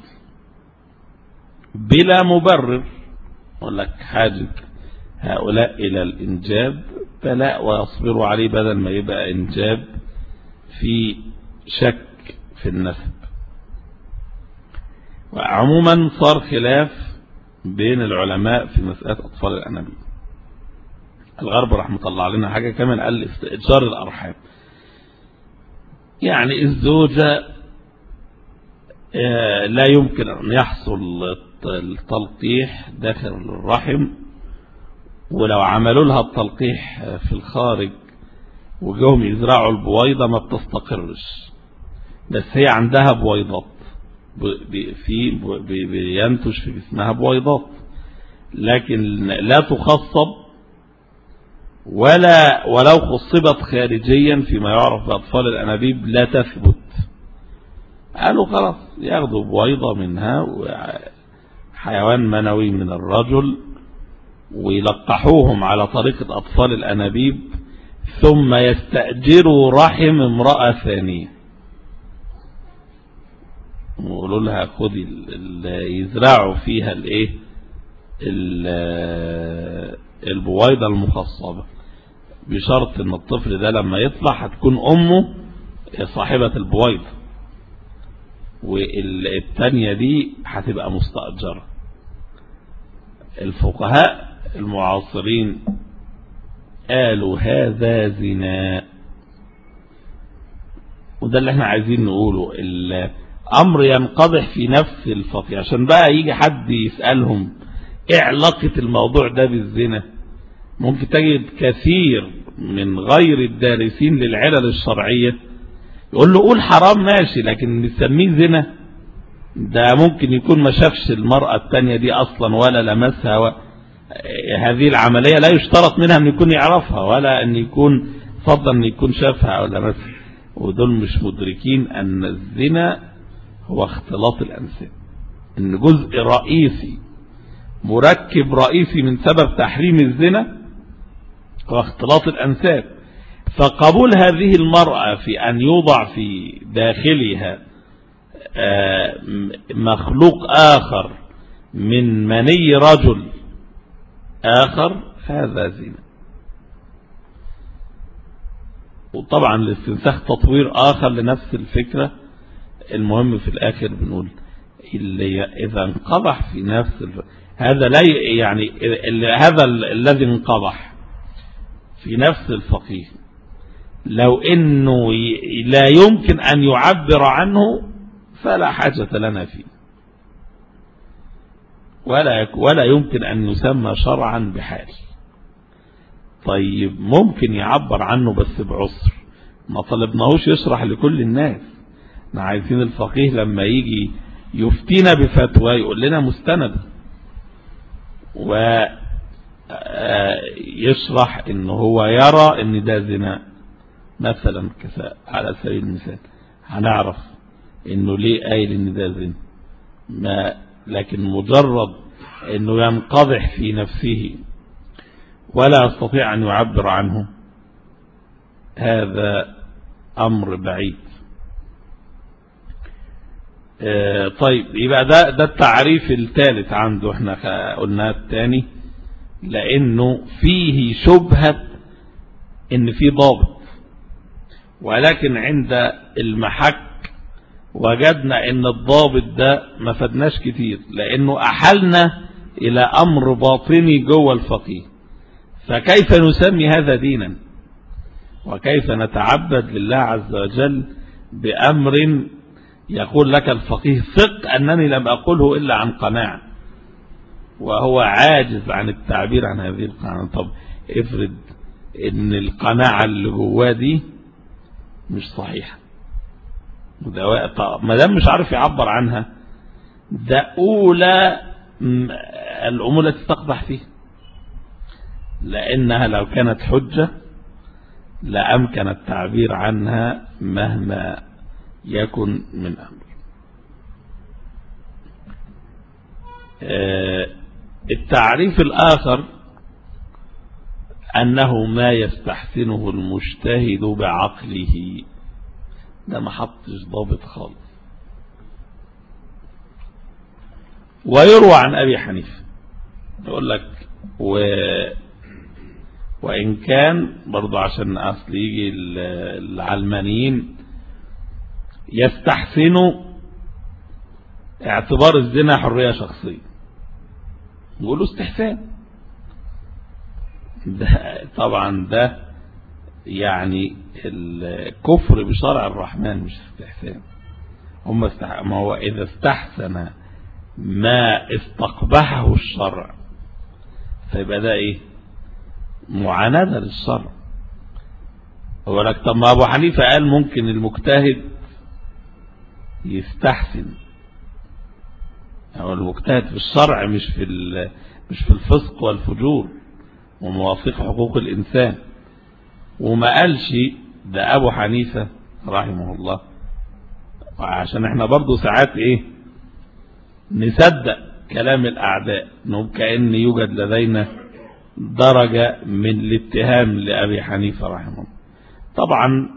بلا مبرر. أقول لك حاجة هؤلاء إلى الإنجاب فلا ويصبروا عليه بدل ما يبقى إنجاب في شك في النسب. وعموما صار خلاف بين العلماء في مسألة أطفال الأنابيب. الغرب راح مطلع لنا حاجة كمان، قال استئجار الأرحام. يعني الزوجة لا يمكن أن يحصل التلقيح داخل الرحم، ولو عملوا لها التلقيح في الخارج وجوهم يزرعوا البويضة ما بتستقرش، بس هي عندها بويضات في بينتج في جسمها بويضات، لكن لا تخصب ولا ولو خصبت خارجيا فيما يعرف بأطفال الأنابيب لا تثبت. قالوا خلاص ياخدوا بويضة منها حيوان منوي من الرجل ويلقحوهم على طريقة أطفال الأنابيب، ثم يستأجروا رحم امرأة ثانية ويقولوا لها خذي يزرعوا فيها الايه البويضة المخصبة، بشرط ان الطفل ده لما يطلع هتكون امه صاحبة البويضة والتانية دي هتبقى مستأجرة. الفقهاء المعاصرين قالوا هذا زنا، وده اللي احنا عايزين نقوله. الامر ينقضح في نفس الفقه، عشان بقى يجي حد يسألهم ايه علاقة الموضوع ده بالزنا. ممكن تجد كثير من غير الدارسين للعلل الشرعية يقول له قول حرام ماشي، لكن نسميه زنا؟ ده ممكن يكون ما شافش المرأة التانية دي اصلا ولا لمسها و... هذه العملية لا يشترط منها ان يكون يعرفها ولا ان يكون فضلا ان يكون شافها او لمسها، ودول مش مدركين ان الزنا هو اختلاط الانساب، ان جزء رئيسي مركب رئيسي من سبب تحريم الزنا هو اختلاط الانساب. فقبول هذه المرأة في ان يوضع في داخلها مخلوق آخر من مني رجل آخر هذا زنا. وطبعا الاستنساخ تطوير آخر لنفس الفكرة. المهم في الآخر بنقول اللي إذا انقضح في نفس الف... هذا لا يعني اللي هذا الذي انقضح في نفس الفقيه لو إنه لا يمكن أن يعبر عنه فلا حاجة لنا فيه، ولا ولا يمكن أن يسمى شرعا بحال. طيب ممكن يعبر عنه بس بعسر، ما طلبناهوش يشرح لكل الناس. احنا عايزين الفقيه لما يجي يفتينا بفتوى يقول لنا مستند ويشرح انه هو يرى ان ده زنا مثلا على سبيل المثال، هنعرف انه ليه قايل ان ده زنا، ما لكن مجرد انه ينقضح في نفسه ولا يستطيع ان يعبر عنه هذا امر بعيد. اه طيب يبقى ده ده التعريف الثالث عنده، احنا قلنا الثاني لانه فيه شبهة ان في ضابط، ولكن عند المحك وجدنا ان الضابط ده ما فدناش كتير، لانه احلنا الى امر باطني جوه الفقيه. فكيف نسمي هذا دينا؟ وكيف نتعبد لله عز وجل بأمر يقول لك الفقيه ثق أنني لم أقوله إلا عن قناعة، وهو عاجز عن التعبير عن هذه القناعة. طب افرض ان القناعة اللي جواه دي مش صحيحة، ما دام مش عارف يعبر عنها، ده أولى الأمور التي تقضح فيه، لأنها لو كانت حجة لأمكن التعبير عنها مهما يكن من أمر. التعريف الآخر أنه ما يستحسنه المجتهد بعقله، ده ما حطش ضابط خالص. ويروى عن أبي حنيفة يقول لك و وإن كان برضو عشان أصل يجي العلمانيين يستحسنوا اعتبار الزنا حرية شخصية، يقولوا استحسان. ده طبعا ده يعني الكفر بشرع الرحمن مش استحسان. هم استح... ما هو إذا استحسن ما استقبحه الشرع فيبقى ده إيه؟ معاندة للشرع. هو لك طب ما أبو حنيفة قال ممكن المجتهد يستحسن، هو المجتهد في الشرع مش في مش في الفسق والفجور وموافق حقوق الإنسان. وما قالش ده أبو حنيفة رحمه الله، عشان احنا برضو ساعات ايه نصدق كلام الأعداء، انه كأن يوجد لدينا درجة من الاتهام لأبي حنيفة رحمه الله. طبعا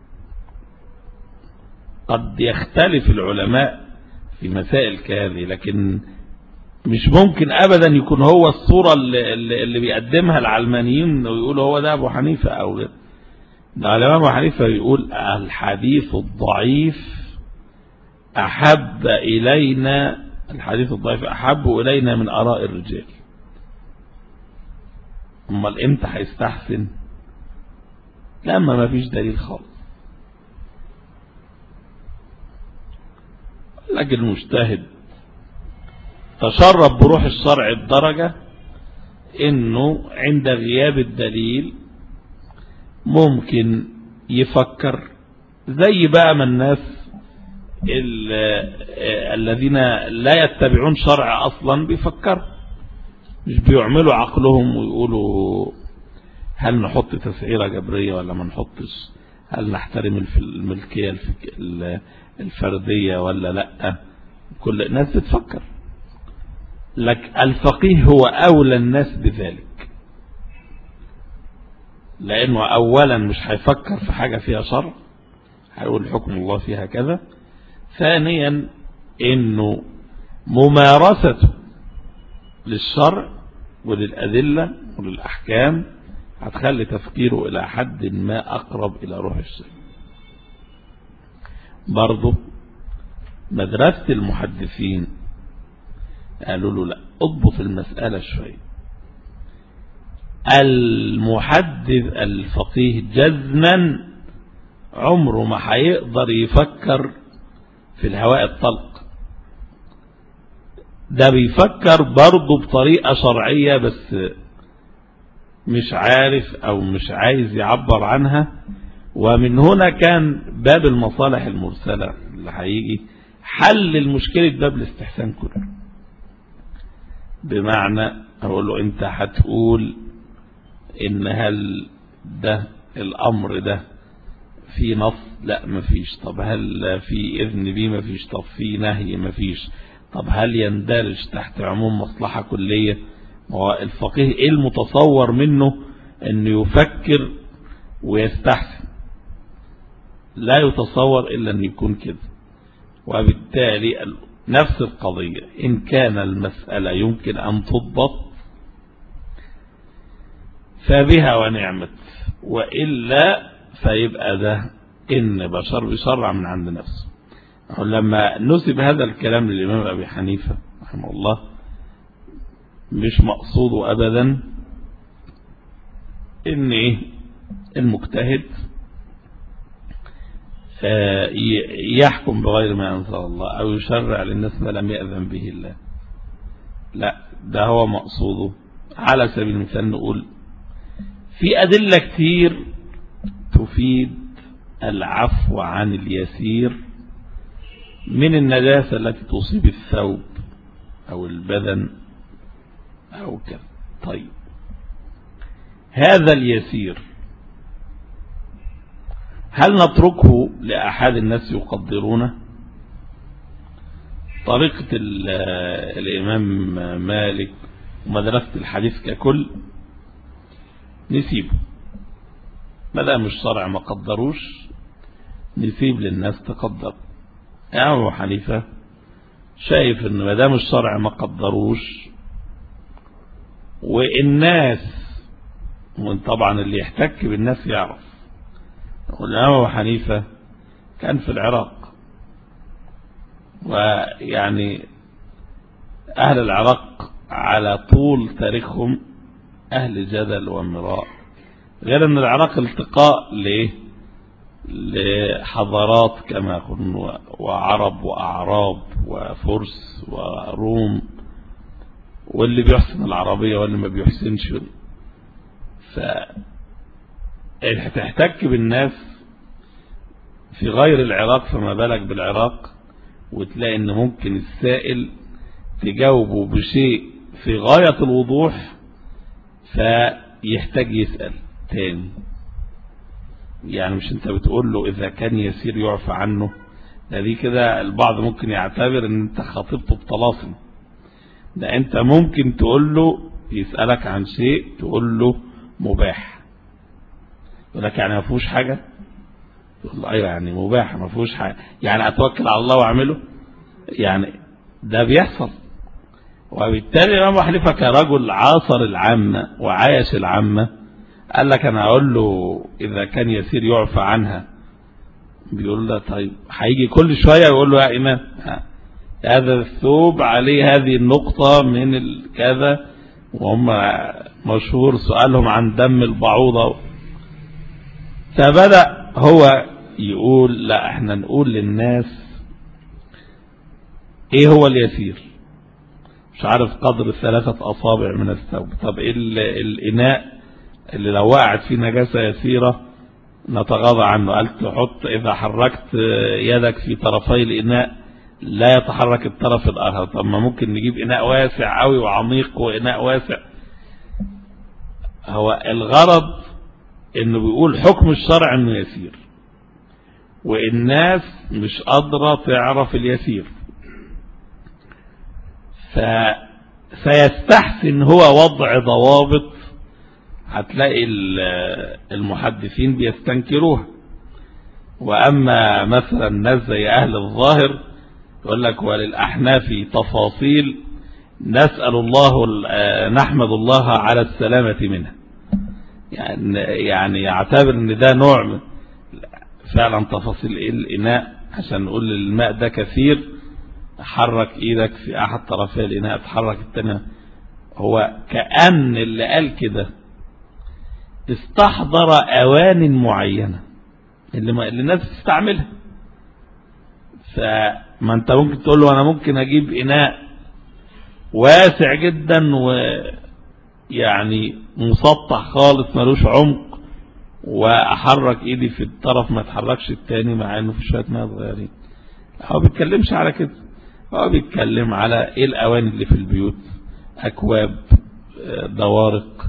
قد يختلف العلماء في مسائل كهذه، لكن مش ممكن أبدا يكون هو الصورة اللي, اللي بيقدمها العلمانيين ويقولوا هو ده أبو حنيفة أو غير ده. الإمام أبو حنيفة يقول الحديث الضعيف أحب إلينا الحديث الضعيف أحب إلينا من آراء الرجال. أمال إمتى هيستحسن؟ لما ما فيش دليل خالص. لكن المجتهد تشرب بروح الشرع الدرجة إنه عند غياب الدليل ممكن يفكر زي بقى ما الناس الذين لا يتبعون شرع أصلا بيفكروا، مش بيعملوا عقلهم ويقولوا هل نحط تسعيرة جبرية ولا ما نحطش، هل نحترم الملكية الفردية ولا لا. كل الناس بتفكر، لك الفقيه هو أولى الناس بذلك، لأنه أولا مش هيفكر في حاجة فيها شرع، هيقول حكم الله فيها كذا. ثانيا إنه ممارسته للشرع وللأدلة وللأحكام هتخلي تفكيره إلى حد ما أقرب إلى روح الشرع. برضو مدرسة المحدثين قالوا له لا، اضبط المسألة شوية. المحدث الفقيه جزما عمره ما هيقدر يفكر في الهواء الطلق. ده بيفكر برضه بطريقة شرعية بس مش عارف أو مش عايز يعبر عنها. ومن هنا كان باب المصالح المرسلة اللي هيجي حل المشكلة باب الاستحسان كله. بمعنى أقول له أنت هتقول إن هل ده الأمر ده في نص؟ لا مفيش. طب هل في إذن بيه؟ مفيش. طب في نهي؟ مفيش. طب هل يندرج تحت عموم مصلحة كلية؟ هو الفقيه إيه المتصور منه أنه يفكر ويستحسن؟ لا يتصور إلا أن يكون كده. وبالتالي نفس القضية إن كان المسألة يمكن أن تضبط فبها ونعمت، وإلا فيبقى ده إن بشر بيشرع من عند نفسه. لما نسب هذا الكلام للإمام أبي حنيفة رحمه الله مش مقصوده أبدا إن إيه المجتهد يحكم بغير ما أنزل الله أو يشرع للناس ما لم يأذن به الله. لا، ده هو مقصوده. على سبيل المثال نقول في أدلة كتير تفيد العفو عن اليسير من النجاسة التي تصيب الثوب أو البدن أو كذا. طيب هذا اليسير هل نتركه لأحد الناس يقدرونه؟ طريقة الإمام مالك ومدرسة الحديث ككل نسيبه، ما دام الشرع ما قدروش نسيب للناس تقدر. يعني أبو حنيفة شايف ان ما دام الشرع ما قدروش والناس، وطبعا اللي يحتك بالناس يعرف. والإمام أبو حنيفة كان في العراق، ويعني أهل العراق على طول تاريخهم أهل جدل ومراء، غير أن العراق التقاء ليه لحضارات كما قلنا، وعرب وأعراب وفرس وروم، واللي بيحسن العربية واللي ما بيحسنش. فهتحتك بالناس في غير العراق فما بالك بالعراق، وتلاقي ان ممكن السائل تجاوبه بشيء في غاية الوضوح فيحتاج يسأل تاني. يعني مش انت بتقول له اذا كان يسير يعفى عنه، ده دي كده البعض ممكن يعتبر ان انت خاطبته بطلاسم. ده انت ممكن تقول له يسألك عن شيء تقول له مباح، يقول لك يعني ما فيهوش حاجة، تقول له ايوه يعني مباح ما فيهوش حاجة، يعني اتوكل على الله واعمله. يعني ده بيحصل. وبالتالي الإمام أبو حنيفة كرجل عاصر العامة وعايش العامة قال لك انا اقول له اذا كان يسير يعفى عنها، بيقول له طيب هيجي كل شوية يقول له يا امام هذا الثوب عليه هذه النقطة من كذا، وهم مشهور سؤالهم عن دم البعوضة. فبدأ هو يقول لا احنا نقول للناس ايه هو اليسير، مش عارف قدر ثلاثة اصابع من الثوب. طب ايه الاناء اللي لو وقعت فيه نجاسة يسيرة نتغاضى عنه؟ قال تحط اذا حركت يدك في طرفي الاناء لا يتحرك الطرف الاخر. طب ما ممكن نجيب اناء واسع قوي وعميق واناء واسع. هو الغرض انه بيقول حكم الشرع انه يسير، والناس مش قادرة تعرف اليسير، فسيستحسن هو وضع ضوابط هتلاقي المحدثين بيستنكروها. واما مثلا الناس زي اهل الظاهر يقول لك وللأحناف تفاصيل نسأل الله نحمد الله على السلامة منها. يعني يعني يعتبر ان ده نوع فعلا تفاصيل الإناء، عشان نقول الماء ده كثير حرك ايدك في احد طرفي الإناء تحرك التانية. هو كأن اللي قال كده استحضر اوان معينة، اللي, ما اللي الناس بتستعملها. فما انت ممكن تقول له انا ممكن اجيب اناء واسع جدا ويعني مسطح خالص ملوش عمق واحرك ايدي في الطرف ما اتحركش التاني مع انه في شويه ميه صغيرين. هو بيتكلمش على كده، هو بيتكلم على ايه الاواني اللي في البيوت، اكواب، دوارق،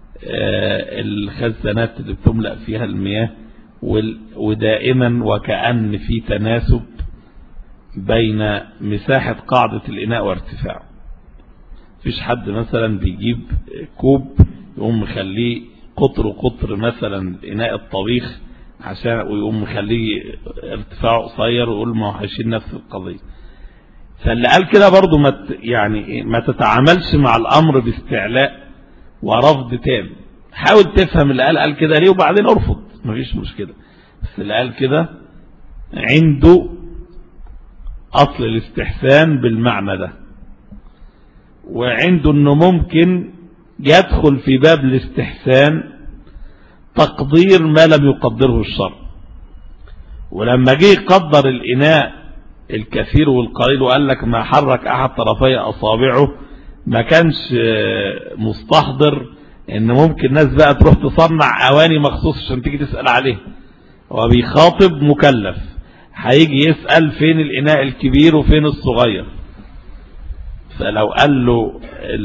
الخزانات اللي بتملأ فيها المياه، ودائما وكأن في تناسب بين مساحة قاعدة الإناء وارتفاعه. فيش حد مثلا بيجيب كوب يقوم مخليه قطر قطر مثلا إناء الطبيخ عشان ويقوم مخليه ارتفاعه قصير ويقول ما هو هيشيل نفس القضية. فاللي قال كده برضو ما يعني ما تتعاملش مع الأمر باستعلاء ورفض تام. حاول تفهم اللي قال قال كده ليه وبعدين ارفض، مفيش مشكلة. بس اللي قال كده عنده أصل الاستحسان بالمعنى ده، وعنده انه ممكن يدخل في باب الاستحسان تقدير ما لم يقدره الشرع. ولما جه يقدر الإناء الكثير والقليل وقال لك ما حرك أحد طرفي أصابعه، ما كانش مستحضر ان ممكن ناس بقى تروح تصنع اواني مخصوص عشان تيجي تسأل عليه. هو بيخاطب مكلف هيجي يسأل فين الإناء الكبير وفين الصغير. فلو قال له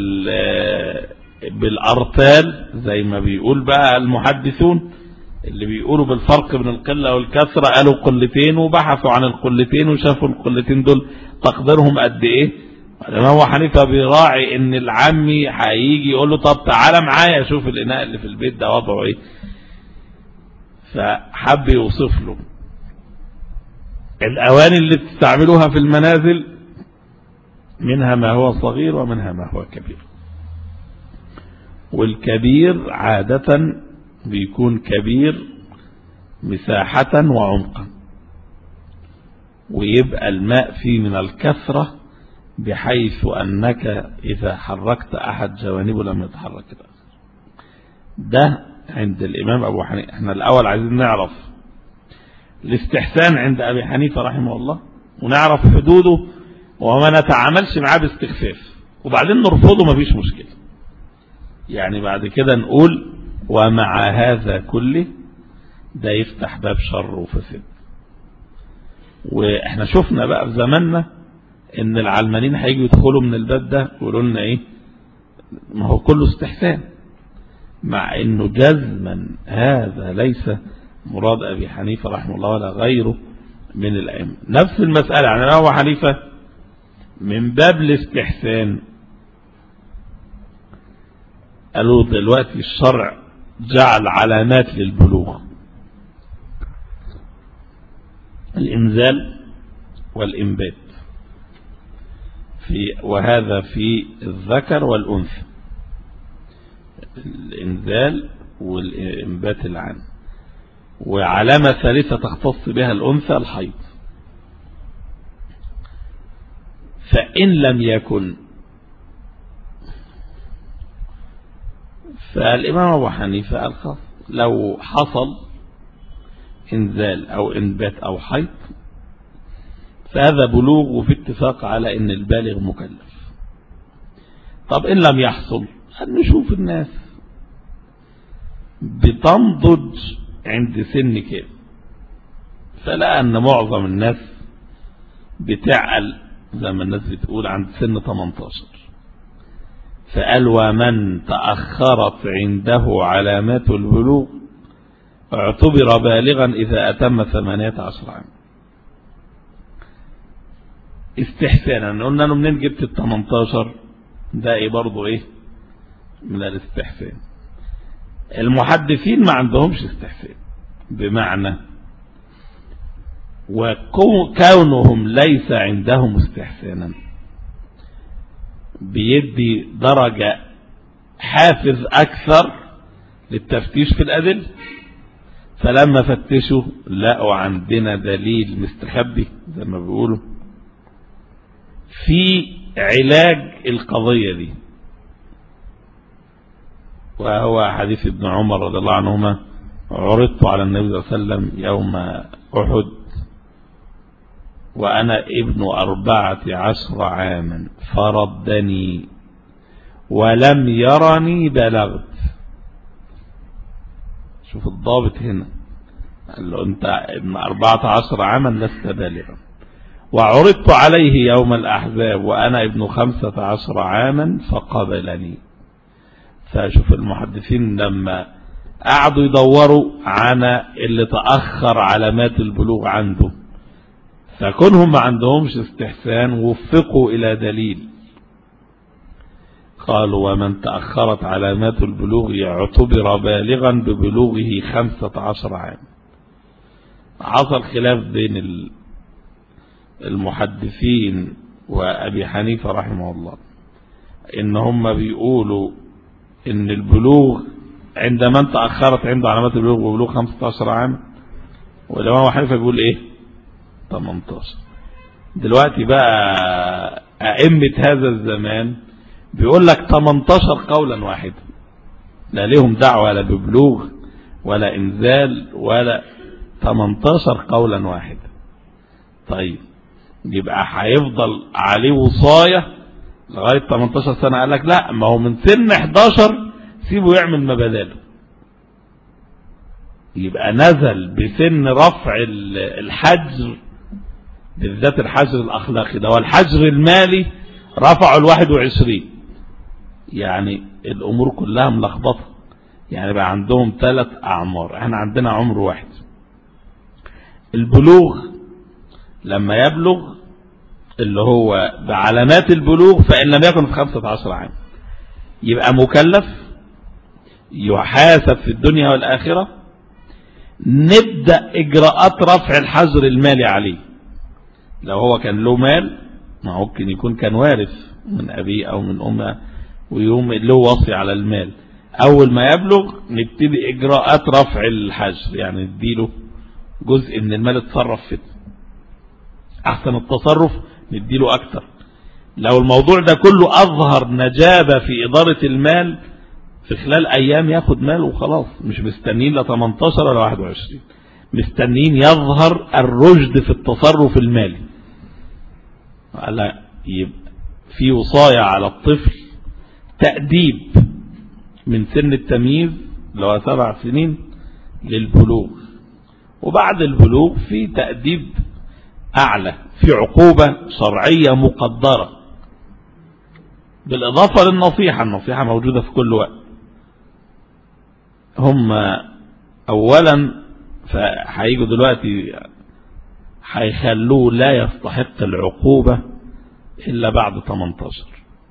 بالأرتال زي ما بيقول بقى المحدثون اللي بيقولوا بالفرق بين القلة والكثرة، قالوا قلتين وبحثوا عن القلتين وشافوا القلتين دول تقديرهم قد ايه. الإمام أبو حنيفة بيراعي ان العمي هيجي يقول له طب تعالى معايا شوف الإناء اللي في البيت ده وضعه ايه. فحب يوصف له الأواني اللي تستعملوها في المنازل، منها ما هو صغير ومنها ما هو كبير. والكبير عادة بيكون كبير مساحة وعمقا، ويبقى الماء فيه من الكثرة بحيث أنك إذا حركت أحد جوانبه لم يتحرك الآخر. ده عند الإمام أبو حنيفة. احنا الأول عايزين نعرف الاستحسان عند أبي حنيفة رحمه الله ونعرف حدوده وما نتعاملش معاه باستخفاف، وبعدين نرفضه مفيش مشكلة. يعني بعد كده نقول ومع هذا كله ده يفتح باب شر وفساد. واحنا شفنا بقى في زماننا ان العلمانيين هيجوا يدخلوا من الباب ده ويقولوا لنا ايه، ما هو كله استحسان، مع انه جزما هذا ليس مراد ابي حنيفة رحمه الله ولا غيره من الائمه. نفس المسألة يعني ابو حنيفة من باب الاستحسان قالوا دلوقتي الشرع جعل علامات للبلوغ، الإنزال والإنبات، في وهذا في الذكر والأنثى، الإنزال والإنبات العام. وعلامة ثالثة تختص بها الأنثى الحيض. فإن لم يكن، فالإمام أبو حنيفة قال خلاص لو حصل إنزال أو إنبات أو حيض فهذا بلوغ، وفي اتفاق على إن البالغ مكلف. طب إن لم يحصل نشوف الناس بتنضج عند سن كام، فلا أن معظم الناس بتعقل زي ما الناس بتقول عند سن ثمانية عشر. فقال ومن تأخرت عنده علامات البلوغ اعتبر بالغا إذا أتم ثمانية عشر عام. استحسانا قلنا له منين جبت ال ثمانية عشر؟ ده ايه برضه ايه من الاستحسان. المحدثين ما عندهمش استحسان، بمعنى وكونهم ليس عندهم استحسانا بيدي درجة حافز أكثر للتفتيش في الأدلة. فلما فتشوا لقوا عندنا دليل مستخبي زي ما بيقولوا في علاج القضية دي، وهو حديث ابن عمر رضي الله عنهما عرضت على النبي صلى الله عليه وسلم يوم أحد وأنا ابن أربعة عشر عاما فردني ولم يرني بلغت. شوف الضابط هنا، قال له أنت ابن أربعة عشر عاما لست بالغا. وعرضت عليه يوم الأحزاب وأنا ابن خمسة عشر عاما فقبلني. فشوف المحدثين لما قعدوا يدوروا على اللي تأخر علامات البلوغ عنده، فكونهم ما عندهمش استحسان وفقوا إلى دليل. قالوا ومن تأخرت علامات البلوغ يعتبر بالغا ببلوغه خمسة عشر عام. حصل خلاف بين المحدثين وأبي حنيفة رحمه الله، إن هم بيقولوا إن البلوغ عند من تأخرت عنده علامات البلوغ ببلوغ خمسة عشر عام، والإمام أبو حنيفة بيقول إيه ثمانية عشر. دلوقتي بقى أئمة هذا الزمان بيقول لك ثمانية عشر قولا واحدا، لا لهم دعوة لا ببلوغ ولا إنزال ولا ثمانية عشر قولا واحدا. طيب يبقى هيفضل عليه وصاية لغاية ثمانية عشر سنة. قال لك لا، ما هو من سن إحدى عشر سيبه يعمل ما بداله، يبقى نزل بسن رفع الحجر، بالذات الحجر الأخلاقي ده والحجر المالي رفعوا الواحد وعشرين. يعني الأمور كلها ملخبطة، يعني بقى عندهم ثلاث أعمار، احنا عندنا عمر واحد. البلوغ لما يبلغ اللي هو بعلامات البلوغ فإن لم يكن في خمسة عشر عام يبقى مكلف يحاسب في الدنيا والآخرة. نبدأ إجراءات رفع الحجر المالي عليه. لو هو كان له مال ممكن يكون كان وارث من أبيه أو من أمه ويوم له وصي على المال، أول ما يبلغ نبتدي إجراءات رفع الحجر، يعني نديله جزء من المال اتصرف فيه، أحسن التصرف نديله أكتر. لو الموضوع ده كله أظهر نجابة في إدارة المال في خلال أيام ياخد مال وخلاص، مش مستنين لا ثمانية عشر ولا واحد وعشرين، مستنين يظهر الرشد في التصرف المالي. يبقى في وصاية على الطفل تأديب من سن التمييز اللي هو سبع سنين للبلوغ، وبعد البلوغ في تأديب أعلى، في عقوبة شرعية مقدرة بالإضافة للنصيحة. النصيحة موجودة في كل وقت. هم أولا فهيجوا دلوقتي هيخلوه لا يستحق العقوبة إلا بعد ثمانية عشر.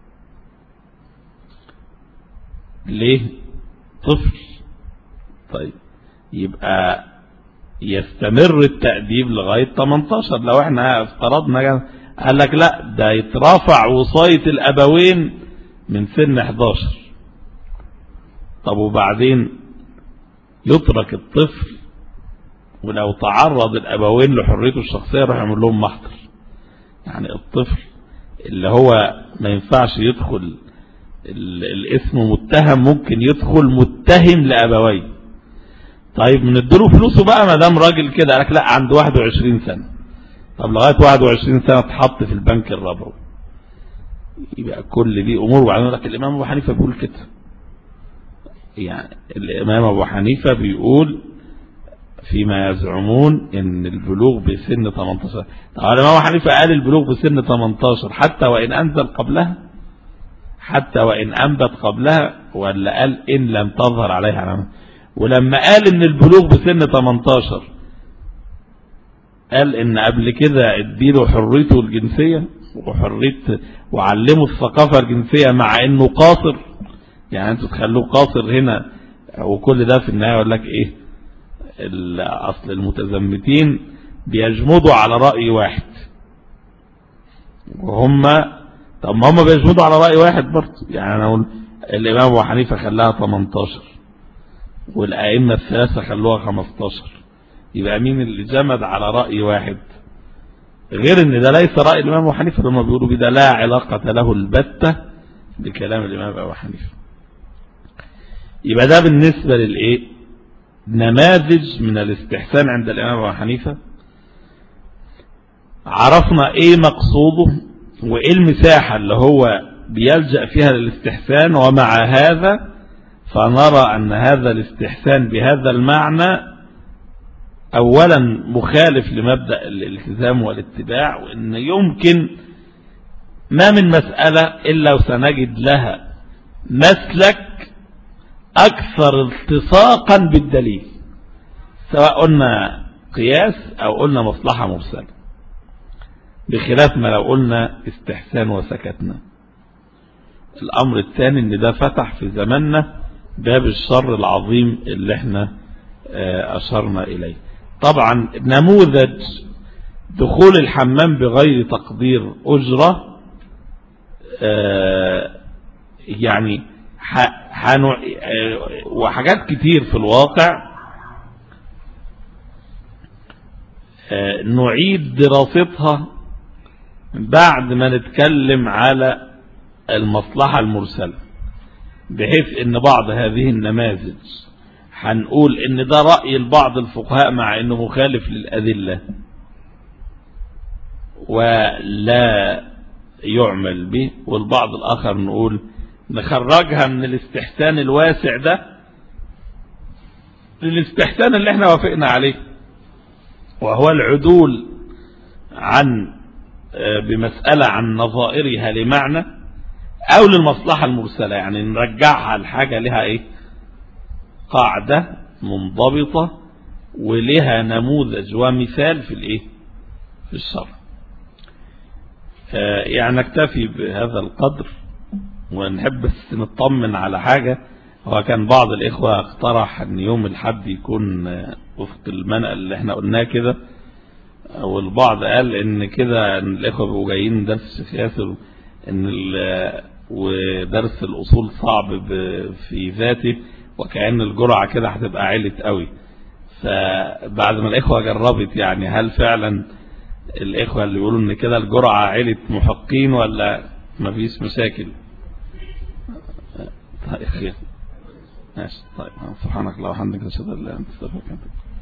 ليه؟ طفل. طيب يبقى يستمر التأديب لغاية ثمانية عشر. لو احنا افترضنا قال لك لا، ده يترافع وصاية الأبوين من سن إحدى عشر. طب وبعدين يترك الطفل ولو تعرض الأبوين لحريته الشخصية يروح يعمل لهم محضر. يعني الطفل اللي هو ما ينفعش يدخل الاسم متهم، ممكن يدخل متهم لأبويه. طيب نديله فلوسه بقى ما دام راجل كده. قال لك لا، عنده واحد وعشرين سنة. طب لغاية واحد وعشرين سنة تحط في البنك الربوي. يبقى كل دي أمور. وبعدين لك الإمام أبو حنيفة بيقول كده، يعني الإمام أبو حنيفة بيقول فيما يزعمون ان البلوغ بسن ثمانية عشر. طبعا الإمام أبو حنيفة قال البلوغ بسن ثمانية عشر حتى وإن أنزل قبلها، حتى وإن أنبت قبلها، ولا قال إن لم تظهر عليها علامة؟ ولما قال ان البلوغ بسن ثمانية عشر قال ان قبل كده اديله حريته الجنسية وحرية وعلمه الثقافة الجنسية مع انه قاصر. يعني انتوا تخلوه قاصر هنا، وكل ده في النهاية يقول لك ايه؟ اصل المتزمتين بيجمدوا على رأي واحد، وهم طب ما هم بيجمدوا على رأي واحد برضه. يعني انا اقول الامام ابو حنيفة خلاها ثمانية عشر والأئمة الثلاثة خلوها خمسة عشر، يبقى مين اللي جمد على رأي واحد؟ غير ان ده ليس رأي الإمام أبو حنيفة، لما بيقولوا بده لا علاقة له البتة بكلام الإمام أبو حنيفة. يبقى ده بالنسبة للإيه؟ نماذج من الاستحسان عند الإمام أبو حنيفة، عرفنا ايه مقصوده وايه المساحة اللي هو بيلجأ فيها للاستحسان، ومع هذا فنرى أن هذا الاستحسان بهذا المعنى أولا مخالف لمبدأ الالتزام والاتباع، وأن يمكن ما من مسألة إلا وسنجد لها مسلك أكثر التصاقا بالدليل، سواء قلنا قياس أو قلنا مصلحة مرسلة، بخلاف ما لو قلنا استحسان وسكتنا. الأمر الثاني أن ده فتح في زماننا باب الشر العظيم اللي احنا أشرنا إليه. طبعا نموذج دخول الحمام بغير تقدير أجرة يعني وحاجات كتير في الواقع نعيد دراستها بعد ما نتكلم على المصلحة المرسلة، بحيث ان بعض هذه النماذج هنقول ان ده رأي البعض الفقهاء مع انه مخالف للأدلة ولا يعمل به، والبعض الآخر نقول نخرجها من الاستحسان الواسع ده للاستحسان اللي احنا وافقنا عليه، وهو العدول عن بمسألة عن نظائرها لمعنى او للمصلحة المرسلة، يعني نرجعها الحاجة لها ايه قاعدة منضبطة ولها نموذج ومثال في الايه في الشرع. يعني نكتفي بهذا القدر، ونحب بس نطمن على حاجة. هو كان بعض الإخوة اقترح أن يوم الحد يكون وفق المنقل اللي احنا قلناه كده، والبعض قال ان كده ان الإخوة بيبقوا جايين درس الشيخ ياسر ان ودرس الأصول صعب في ذاته، وكأن الجرعة كده هتبقى عالت قوي. فبعد ما الإخوة جربت يعني هل فعلا الإخوة اللي بيقولوا ان كده الجرعة عالت محقين ولا مفيش مشاكل؟ طيب خير ماشي. طيب سبحانك اللهم وبحمدك اشهد ان لا اله الا انت استغفرك.